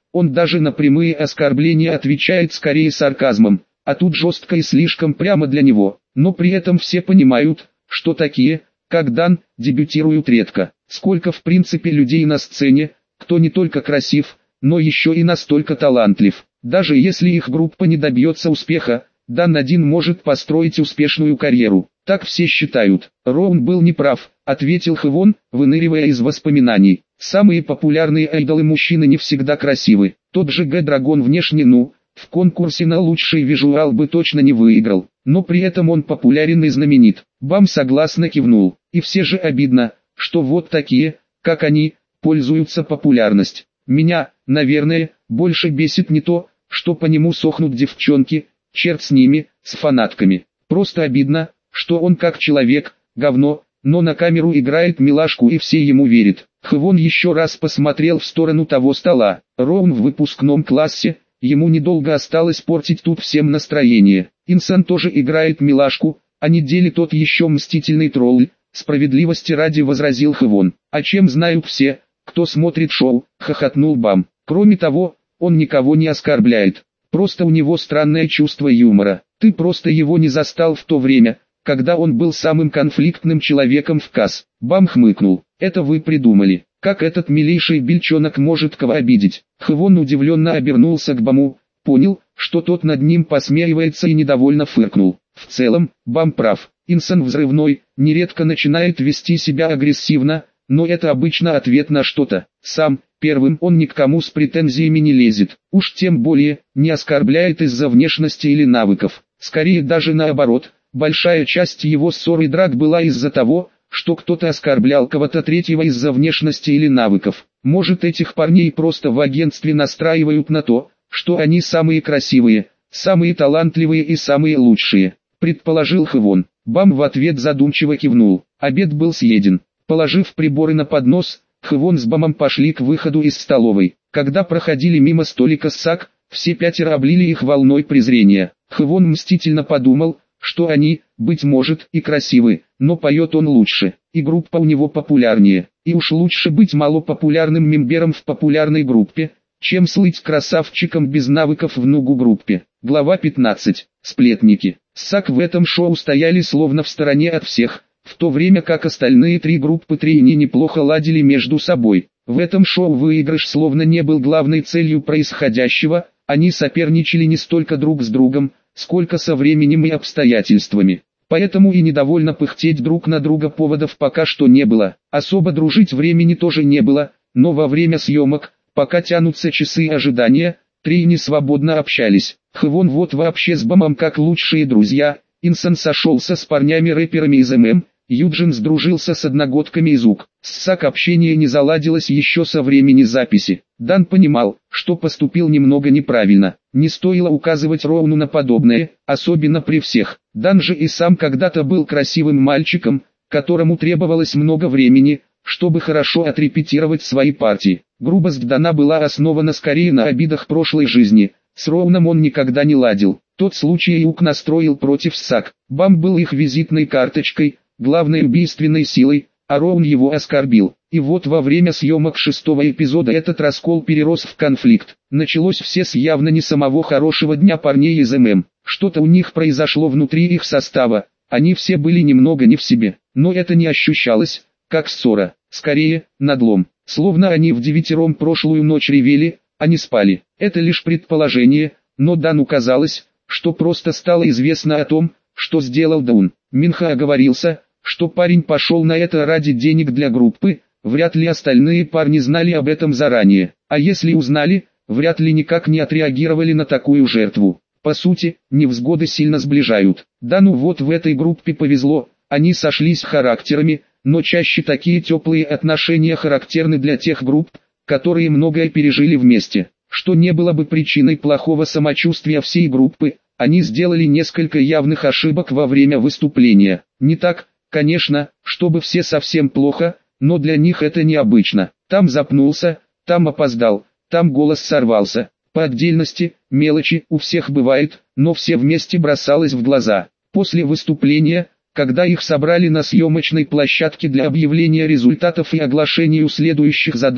он даже на прямые оскорбления отвечает скорее сарказмом, а тут жестко и слишком прямо для него, но при этом все понимают, что такие, как Дан, дебютируют редко. Сколько в принципе людей на сцене, кто не только красив, но еще и настолько талантлив. Даже если их группа не добьется успеха, Дан один может построить успешную карьеру. Так все считают. Роун был неправ, ответил Хэвон, выныривая из воспоминаний. Самые популярные айдолы мужчины не всегда красивы. Тот же G-Dragon внешне ну, в конкурсе на лучший визуал бы точно не выиграл. Но при этом он популярен и знаменит. Бам согласно кивнул. И все же обидно, что вот такие, как они, пользуются популярностью. Меня, наверное, больше бесит не то, что по нему сохнут девчонки, черт с ними, с фанатками. Просто обидно, что он как человек, говно, но на камеру играет милашку и все ему верят. Хэвон еще раз посмотрел в сторону того стола. Роун в выпускном классе, ему недолго осталось портить тут всем настроение. Инсан тоже играет милашку, а не деле тот еще мстительный тролль, справедливости ради возразил Хэвон. А чем знают все, кто смотрит шоу, хохотнул Бам. Кроме того, он никого не оскорбляет. Просто у него странное чувство юмора. Ты просто его не застал в то время, когда он был самым конфликтным человеком в КАС. Бам хмыкнул. Это вы придумали. Как этот милейший бельчонок может кого обидеть? Хэвон удивленно обернулся к Баму, понял, что тот над ним посмеивается и недовольно фыркнул. В целом, Бам прав. Инсан взрывной, нередко начинает вести себя агрессивно, но это обычно ответ на что-то. Сам, первым он ни к кому с претензиями не лезет, уж тем более, не оскорбляет из-за внешности или навыков. Скорее даже наоборот, большая часть его ссор и драк была из-за того, что кто-то оскорблял кого-то третьего из-за внешности или навыков. Может, этих парней просто в агентстве настраивают на то, что они самые красивые, самые талантливые и самые лучшие, предположил Хэвон. Бам в ответ задумчиво кивнул. Обед был съеден. Положив приборы на поднос, Хэвон с Бамом пошли к выходу из столовой. Когда проходили мимо столика Сак, все пятеро облили их волной презрения. Хэвон мстительно подумал, что они, быть может, и красивы, но поет он лучше, и группа у него популярнее. И уж лучше быть малопопулярным мембером в популярной группе, чем слыть красавчиком без навыков в нугу-группе. Глава пятнадцать. Сплетники. Сак в этом шоу стояли словно в стороне от всех, в то время как остальные три группы трейни неплохо ладили между собой. В этом шоу выигрыш словно не был главной целью происходящего, они соперничали не столько друг с другом, сколько со временем и обстоятельствами. Поэтому и недовольно пыхтеть друг на друга поводов пока что не было. Особо дружить времени тоже не было, но во время съемок, пока тянутся часы ожидания, трейни свободно общались. Хэвон вот вообще с Бамом как лучшие друзья, Инсан сошелся с парнями-рэперами из ММ, Юджин сдружился с одногодками из УК. С Сак общение не заладилось еще со времени записи. Дан понимал, что поступил немного неправильно. Не стоило указывать Роуну на подобное, особенно при всех. Дан же и сам когда-то был красивым мальчиком, которому требовалось много времени, чтобы хорошо отрепетировать свои партии. Грубость Дана была основана скорее на обидах прошлой жизни. С Роуном он никогда не ладил. Тот случай Юк настроил против Сак. Бам был их визитной карточкой, главной убийственной силой, а Роун его оскорбил. И вот во время съемок шестого эпизода этот раскол перерос в конфликт. Началось все с явно не самого хорошего дня парней из ММ. Что-то у них произошло внутри их состава, они все были немного не в себе. Но это не ощущалось, как ссора, скорее, надлом. Словно они в девятером прошлую ночь ревели, а не спали. Это лишь предположение, но Дану казалось, что просто стало известно о том, что сделал Даун. Минха оговорился, что парень пошел на это ради денег для группы, вряд ли остальные парни знали об этом заранее. А если узнали, вряд ли никак не отреагировали на такую жертву. По сути, невзгоды сильно сближают. Дану вот в этой группе повезло, они сошлись характерами, но чаще такие теплые отношения характерны для тех групп, которые многое пережили вместе. Что не было бы причиной плохого самочувствия всей группы, они сделали несколько явных ошибок во время выступления. Не так, конечно, чтобы все совсем плохо, но для них это необычно. Там запнулся, там опоздал, там голос сорвался. По отдельности, мелочи у всех бывает, но все вместе бросалось в глаза. После выступления, когда их собрали на съемочной площадке для объявления результатов и оглашению следующих заданий,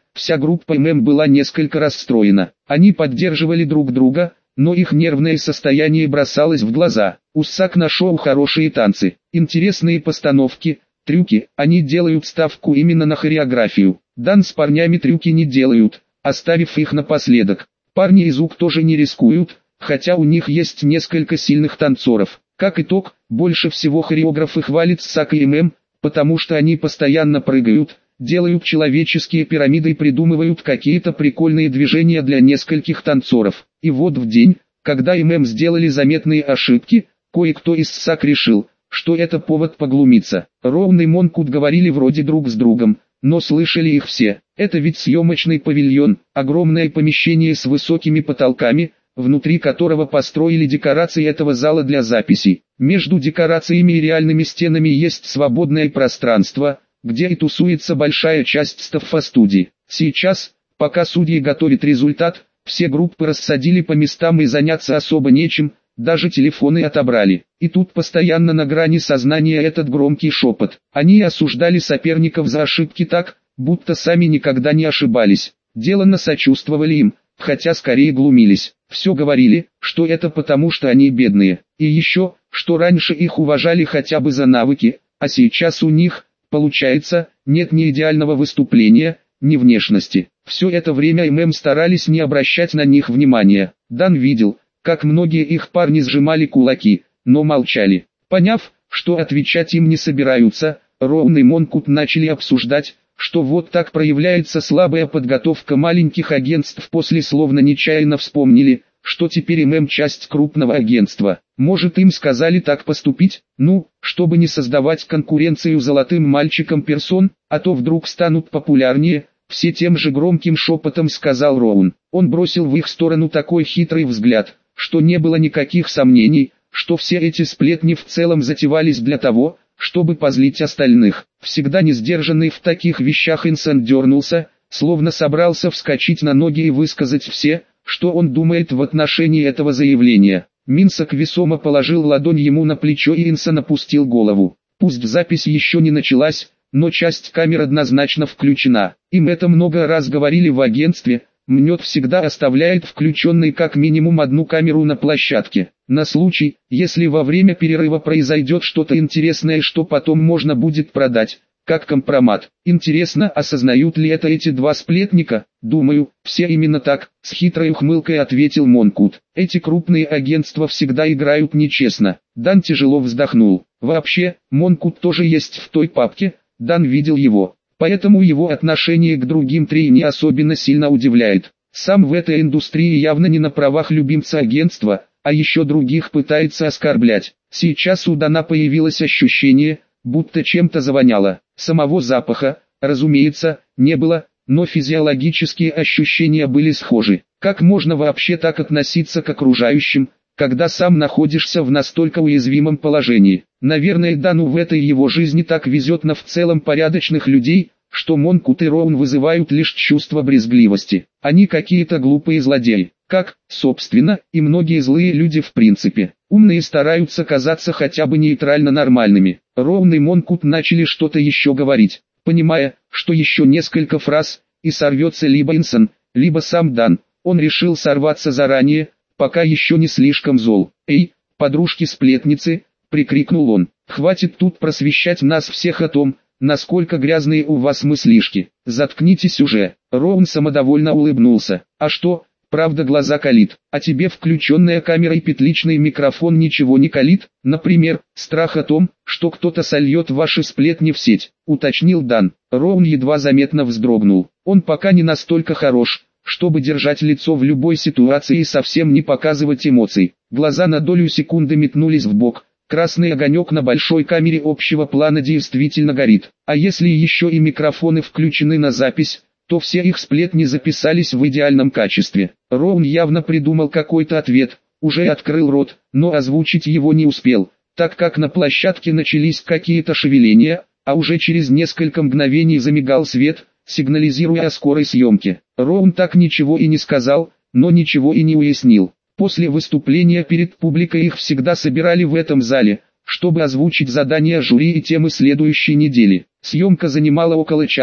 вся группа эм эм была несколько расстроена. Они поддерживали друг друга, но их нервное состояние бросалось в глаза. У Сак на шоу хорошие танцы, интересные постановки, трюки, они делают ставку именно на хореографию. Дан с парнями трюки не делают, оставив их напоследок. Парни из УК тоже не рискуют, хотя у них есть несколько сильных танцоров. Как итог, больше всего хореографы хвалят Сак и эм эм, потому что они постоянно прыгают, делают человеческие пирамиды и придумывают какие-то прикольные движения для нескольких танцоров. И вот в день, когда эм эм сделали заметные ошибки, кое-кто из Сак решил, что это повод поглумиться. Роун и Монкут говорили вроде друг с другом, но слышали их все. Это ведь съемочный павильон, огромное помещение с высокими потолками, внутри которого построили декорации этого зала для записей. Между декорациями и реальными стенами есть свободное пространство, где и тусуется большая часть стаффа студии. Сейчас, пока судьи готовят результат, все группы рассадили по местам и заняться особо нечем, даже телефоны отобрали. И тут постоянно на грани сознания этот громкий шепот. Они осуждали соперников за ошибки так, будто сами никогда не ошибались. Деланно сочувствовали им, хотя скорее глумились. Все говорили, что это потому что они бедные. И еще, что раньше их уважали хотя бы за навыки, а сейчас у них, получается, нет ни идеального выступления, ни внешности. Все это время эм эм старались не обращать на них внимания. Дан видел, как многие их парни сжимали кулаки, но молчали. Поняв, что отвечать им не собираются, Роун и Монкут начали обсуждать, что вот так проявляется слабая подготовка маленьких агентств. После словно нечаянно вспомнили, что теперь эм эм часть крупного агентства. Может, им сказали так поступить? Ну, чтобы не создавать конкуренцию золотым мальчикам персон, а то вдруг станут популярнее, все тем же громким шепотом сказал Роун. Он бросил в их сторону такой хитрый взгляд, что не было никаких сомнений, что все эти сплетни в целом затевались для того, чтобы позлить остальных. Всегда не сдержанный в таких вещах Инсон дернулся, словно собрался вскочить на ноги и высказать все, что он думает в отношении этого заявления. Минсок весомо положил ладонь ему на плечо, и Инсон опустил голову. Пусть запись еще не началась, но часть камер однозначно включена. Им это много раз говорили в агентстве. Мнет всегда оставляет включенной как минимум одну камеру на площадке, на случай, если во время перерыва произойдет что-то интересное, что потом можно будет продать, как компромат. Интересно, осознают ли это эти два сплетника? Думаю, все именно так, с хитрой ухмылкой ответил Монкут. Эти крупные агентства всегда играют нечестно. Дан тяжело вздохнул. Вообще, Монкут тоже есть в той папке, Дан видел его. Поэтому его отношение к другим три не особенно сильно удивляет. Сам в этой индустрии явно не на правах любимца агентства, а еще других пытается оскорблять. Сейчас у Дана появилось ощущение, будто чем-то завоняло. Самого запаха, разумеется, не было, но физиологические ощущения были схожи. Как можно вообще так относиться к окружающим, когда сам находишься в настолько уязвимом положении? Наверное, Дану в этой его жизни так везет на в целом порядочных людей, что Монкут и Роун вызывают лишь чувство брезгливости. Они какие-то глупые злодеи, как, собственно, и многие злые люди в принципе. Умные стараются казаться хотя бы нейтрально нормальными. Роун и Монкут начали что-то еще говорить, понимая, что еще несколько фраз, и сорвется либо Инсон, либо сам Дан. Он решил сорваться заранее, пока еще не слишком зол. «Эй, подружки-сплетницы!» — прикрикнул он. «Хватит тут просвещать нас всех о том, насколько грязные у вас мыслишки. Заткнитесь уже!» Роун самодовольно улыбнулся. «А что, правда глаза калит? А тебе включенная камера и петличный микрофон ничего не калит? Например, страх о том, что кто-то сольет ваши сплетни в сеть?» — уточнил Дан. Роун едва заметно вздрогнул. Он пока не настолько хорош, чтобы держать лицо в любой ситуации и совсем не показывать эмоций. Глаза на долю секунды метнулись вбок. Красный огонек на большой камере общего плана действительно горит. А если еще и микрофоны включены на запись, то все их сплетни записались в идеальном качестве. Роун явно придумал какой-то ответ, уже открыл рот, но озвучить его не успел, так как на площадке начались какие-то шевеления, а уже через несколько мгновений замигал свет, сигнализируя о скорой съемке. Роун так ничего и не сказал, но ничего и не уяснил. После выступления перед публикой их всегда собирали в этом зале, чтобы озвучить задания жюри и темы следующей недели. Съемка занимала около часа,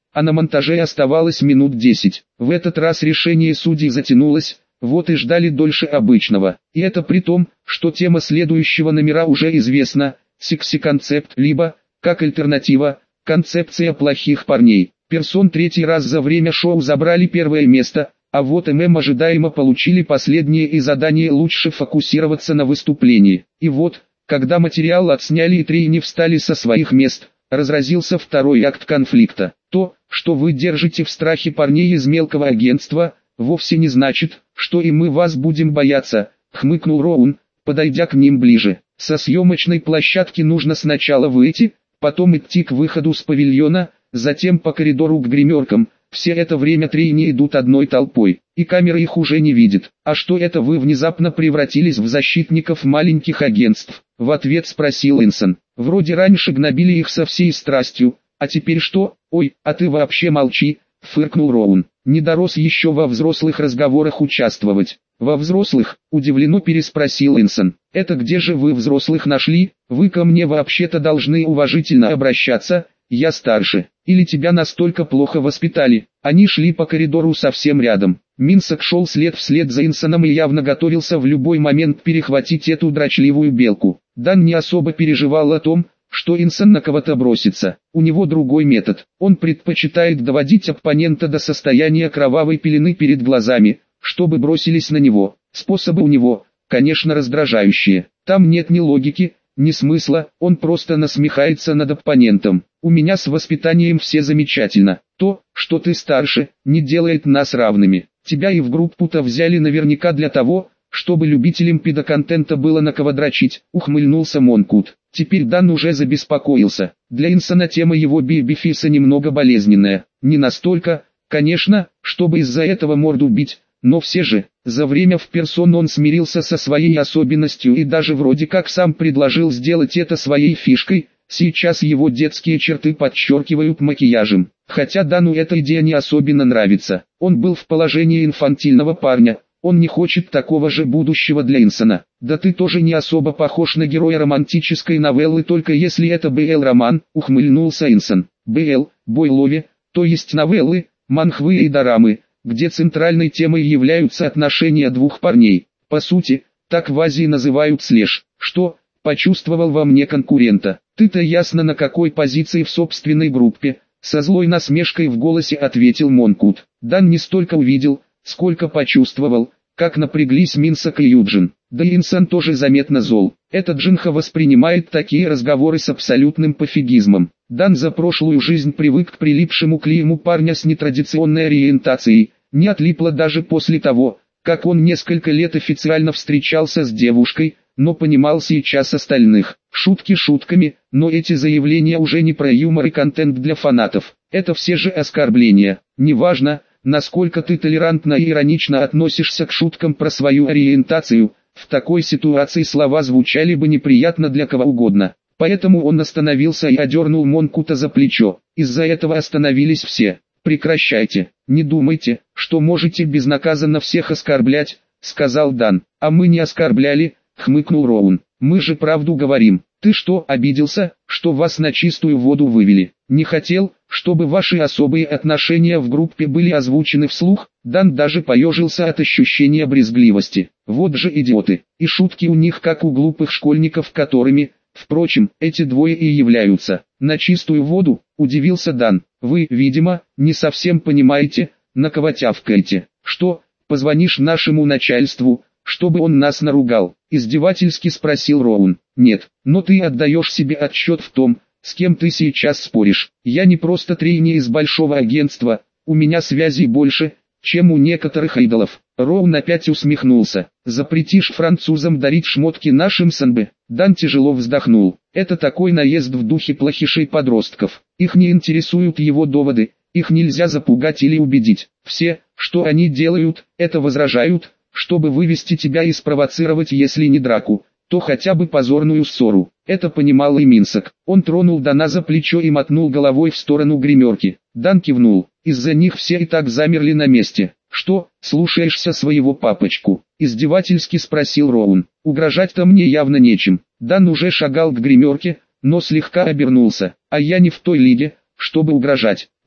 а на монтаже оставалось минут десять. В этот раз решение судей затянулось, вот и ждали дольше обычного. И это при том, что тема следующего номера уже известна, секси-концепт, либо, как альтернатива, концепция плохих парней. Персон третий раз за время шоу забрали первое место, а вот ММ ожидаемо получили последнее и задание лучше фокусироваться на выступлении. И вот, когда материал отсняли и трейни встали со своих мест, разразился второй акт конфликта. То, что вы держите в страхе парней из мелкого агентства, вовсе не значит, что и мы вас будем бояться, хмыкнул Роун, подойдя к ним ближе. Со съемочной площадки нужно сначала выйти, потом идти к выходу с павильона, затем по коридору к гримеркам. Все это время трейни идут одной толпой, и камера их уже не видит. А что это вы внезапно превратились в защитников маленьких агентств? В ответ спросил Инсон. Вроде раньше гнобили их со всей страстью, а теперь что? Ой, а ты вообще молчи, фыркнул Роун. Не дорос еще во взрослых разговорах участвовать. Во взрослых? Удивленно переспросил Инсон. Это где же вы взрослых нашли? Вы ко мне вообще-то должны уважительно обращаться. Я старше, или тебя настолько плохо воспитали? Они шли по коридору совсем рядом. Минсок шел след вслед за Инсоном и явно готовился в любой момент перехватить эту дрочливую белку. Дан не особо переживал о том, что Инсон на кого-то бросится. У него другой метод. Он предпочитает доводить оппонента до состояния кровавой пелены перед глазами, чтобы бросились на него. Способы у него, конечно, раздражающие. Там нет ни логики, ни смысла, он просто насмехается над оппонентом. У меня с воспитанием все замечательно. То, что ты старше, не делает нас равными. Тебя и в группу-то взяли наверняка для того, чтобы любителям педоконтента было на кого дрочить, ухмыльнулся Монкут. Теперь Дан уже забеспокоился. Для Инсона тема его бибифиса немного болезненная. Не настолько, конечно, чтобы из-за этого морду бить, но все же, за время в Персон он смирился со своей особенностью и даже вроде как сам предложил сделать это своей фишкой. Сейчас его детские черты подчеркивают макияжем. Хотя Дану эта идея не особенно нравится. Он был в положении инфантильного парня. Он не хочет такого же будущего для Инсона. Да ты тоже не особо похож на героя романтической новеллы, только если это бэ эл-роман, ухмыльнулся Инсон. бэ эл, бойлови, то есть новеллы, манхвы и дорамы, где центральной темой являются отношения двух парней. По сути, так в Азии называют слэш. Что, почувствовал во мне конкурента? Ты-то ясно на какой позиции в собственной группе, со злой насмешкой в голосе ответил Монкут. Дан не столько увидел, сколько почувствовал, как напряглись Минсок и Юджин. Да и Инсон тоже заметно зол. Этот Джинха воспринимает такие разговоры с абсолютным пофигизмом. Дан за прошлую жизнь привык к прилипшему клейму парня с нетрадиционной ориентацией, не отлипло даже после того, как он несколько лет официально встречался с девушкой, но понимал сейчас остальных. Шутки шутками, но эти заявления уже не про юмор и контент для фанатов. Это все же оскорбления. Неважно, насколько ты толерантно и иронично относишься к шуткам про свою ориентацию, в такой ситуации слова звучали бы неприятно для кого угодно. Поэтому он остановился и одернул Монкута за плечо. Из-за этого остановились все. «Прекращайте, не думайте, что можете безнаказанно всех оскорблять», — сказал Дан. «А мы не оскорбляли», — хмыкнул Роун. «Мы же правду говорим. Ты что, обиделся, что вас на чистую воду вывели? Не хотел, чтобы ваши особые отношения в группе были озвучены вслух?» Дан даже поежился от ощущения брезгливости. Вот же идиоты. И шутки у них как у глупых школьников, которыми, впрочем, эти двое и являются. «На чистую воду», — удивился Дан. «Вы, видимо, не совсем понимаете, на кого тявкаете. Что, позвонишь нашему начальству, чтобы он нас наругал?» — издевательски спросил Роун. «Нет, но ты отдаешь себе отчет в том, с кем ты сейчас споришь. Я не просто трейни из большого агентства, у меня связей больше, чем у некоторых идолов». Роун опять усмехнулся. «Запретишь французам дарить шмотки нашим санбе?» Дан тяжело вздохнул. Это такой наезд в духе плохишей подростков. Их не интересуют его доводы, их нельзя запугать или убедить. Все, что они делают, это возражают, чтобы вывести тебя и спровоцировать, если не драку, то хотя бы позорную ссору. Это понимал и Минсок. Он тронул Дана за плечо и мотнул головой в сторону гримерки. Дан кивнул. Из-за них все и так замерли на месте. «Что, слушаешься своего папочку?» — издевательски спросил Роун. «Угрожать-то мне явно нечем». Дан уже шагал к гримерке, но слегка обернулся. «А я не в той лиге, чтобы угрожать.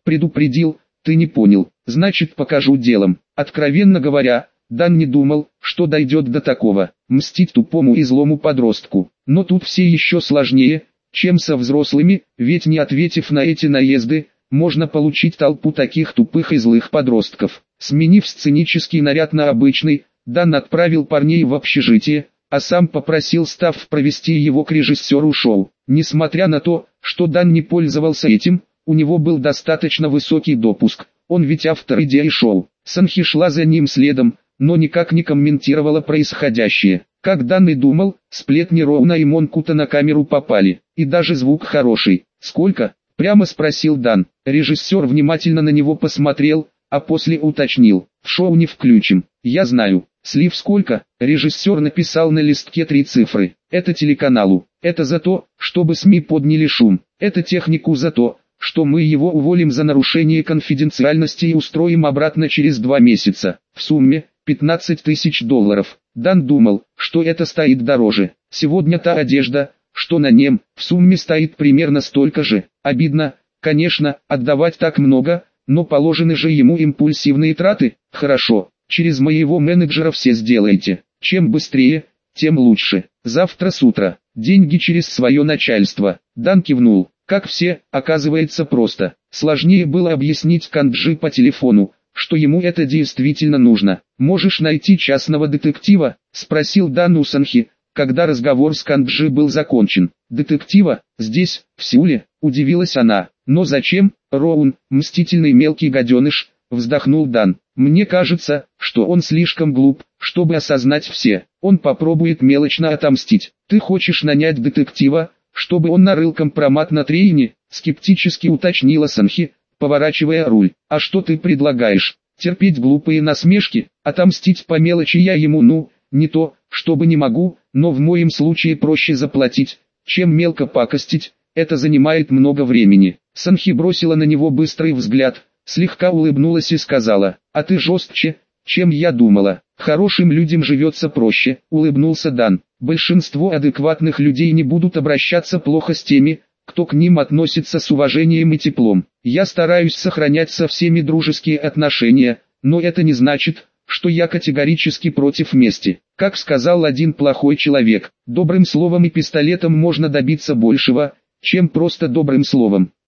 Предупредил, ты не понял, значит покажу делом. Откровенно говоря, Дан не думал, что дойдет до такого, мстить тупому и злому подростку. Но тут все еще сложнее, чем со взрослыми, ведь не ответив на эти наезды, можно получить толпу таких тупых и злых подростков. Сменив сценический наряд на обычный, Дан отправил парней в общежитие, а сам попросил стафф провести его к режиссеру шоу. Несмотря на то, что Дан не пользовался этим, у него был достаточно высокий допуск, он ведь автор идеи шоу. Санхи шла за ним следом, но никак не комментировала происходящее. Как Дан и думал, сплетни Роуна и Монкута на камеру попали, и даже звук хороший. «Сколько?» – прямо спросил Дан. Режиссер внимательно на него посмотрел, а после уточнил: «В шоу не включим». «Я знаю». «Слив сколько?» Режиссер написал на листке три цифры. «Это телеканалу. Это за то, чтобы СМИ подняли шум. Это технику за то, что мы его уволим за нарушение конфиденциальности и устроим обратно через два месяца. В сумме пятнадцать тысяч долларов». Дан думал, что это стоит дороже. Сегодня та одежда, что на нем, в сумме стоит примерно столько же. Обидно, конечно, отдавать так много, но положены же ему импульсивные траты. Хорошо, через моего менеджера все сделайте. Чем быстрее, тем лучше. Завтра с утра. Деньги через свое начальство. Дан кивнул. Как все, оказывается просто. Сложнее было объяснить Канджи по телефону, что ему это действительно нужно. «Можешь найти частного детектива?» – спросил Дан у Санхи, когда разговор с Канджи был закончен. «Детектива? Здесь, в Сеуле?» – удивилась она. «Но зачем, Роун, мстительный мелкий гаденыш?» – вздохнул Дан. «Мне кажется, что он слишком глуп, чтобы осознать все. Он попробует мелочно отомстить. Ты хочешь нанять детектива, чтобы он нарыл компромат на Трейне?» – скептически уточнила Санхи, поворачивая руль. «А что ты предлагаешь? Терпеть глупые насмешки? Отомстить по мелочи я ему, ну, не то, чтобы не могу, но в моем случае проще заплатить, чем мелко пакостить, это занимает много времени». Санхи бросила на него быстрый взгляд, слегка улыбнулась и сказала: «А ты жестче, чем я думала. Хорошим людям живется проще», — улыбнулся Дан. «Большинство адекватных людей не будут обращаться плохо с теми, кто к ним относится с уважением и теплом. Я стараюсь сохранять со всеми дружеские отношения, но это не значит, что я категорически против мести. Как сказал один плохой человек, добрым словом и пистолетом можно добиться большего, чем просто добрым словом».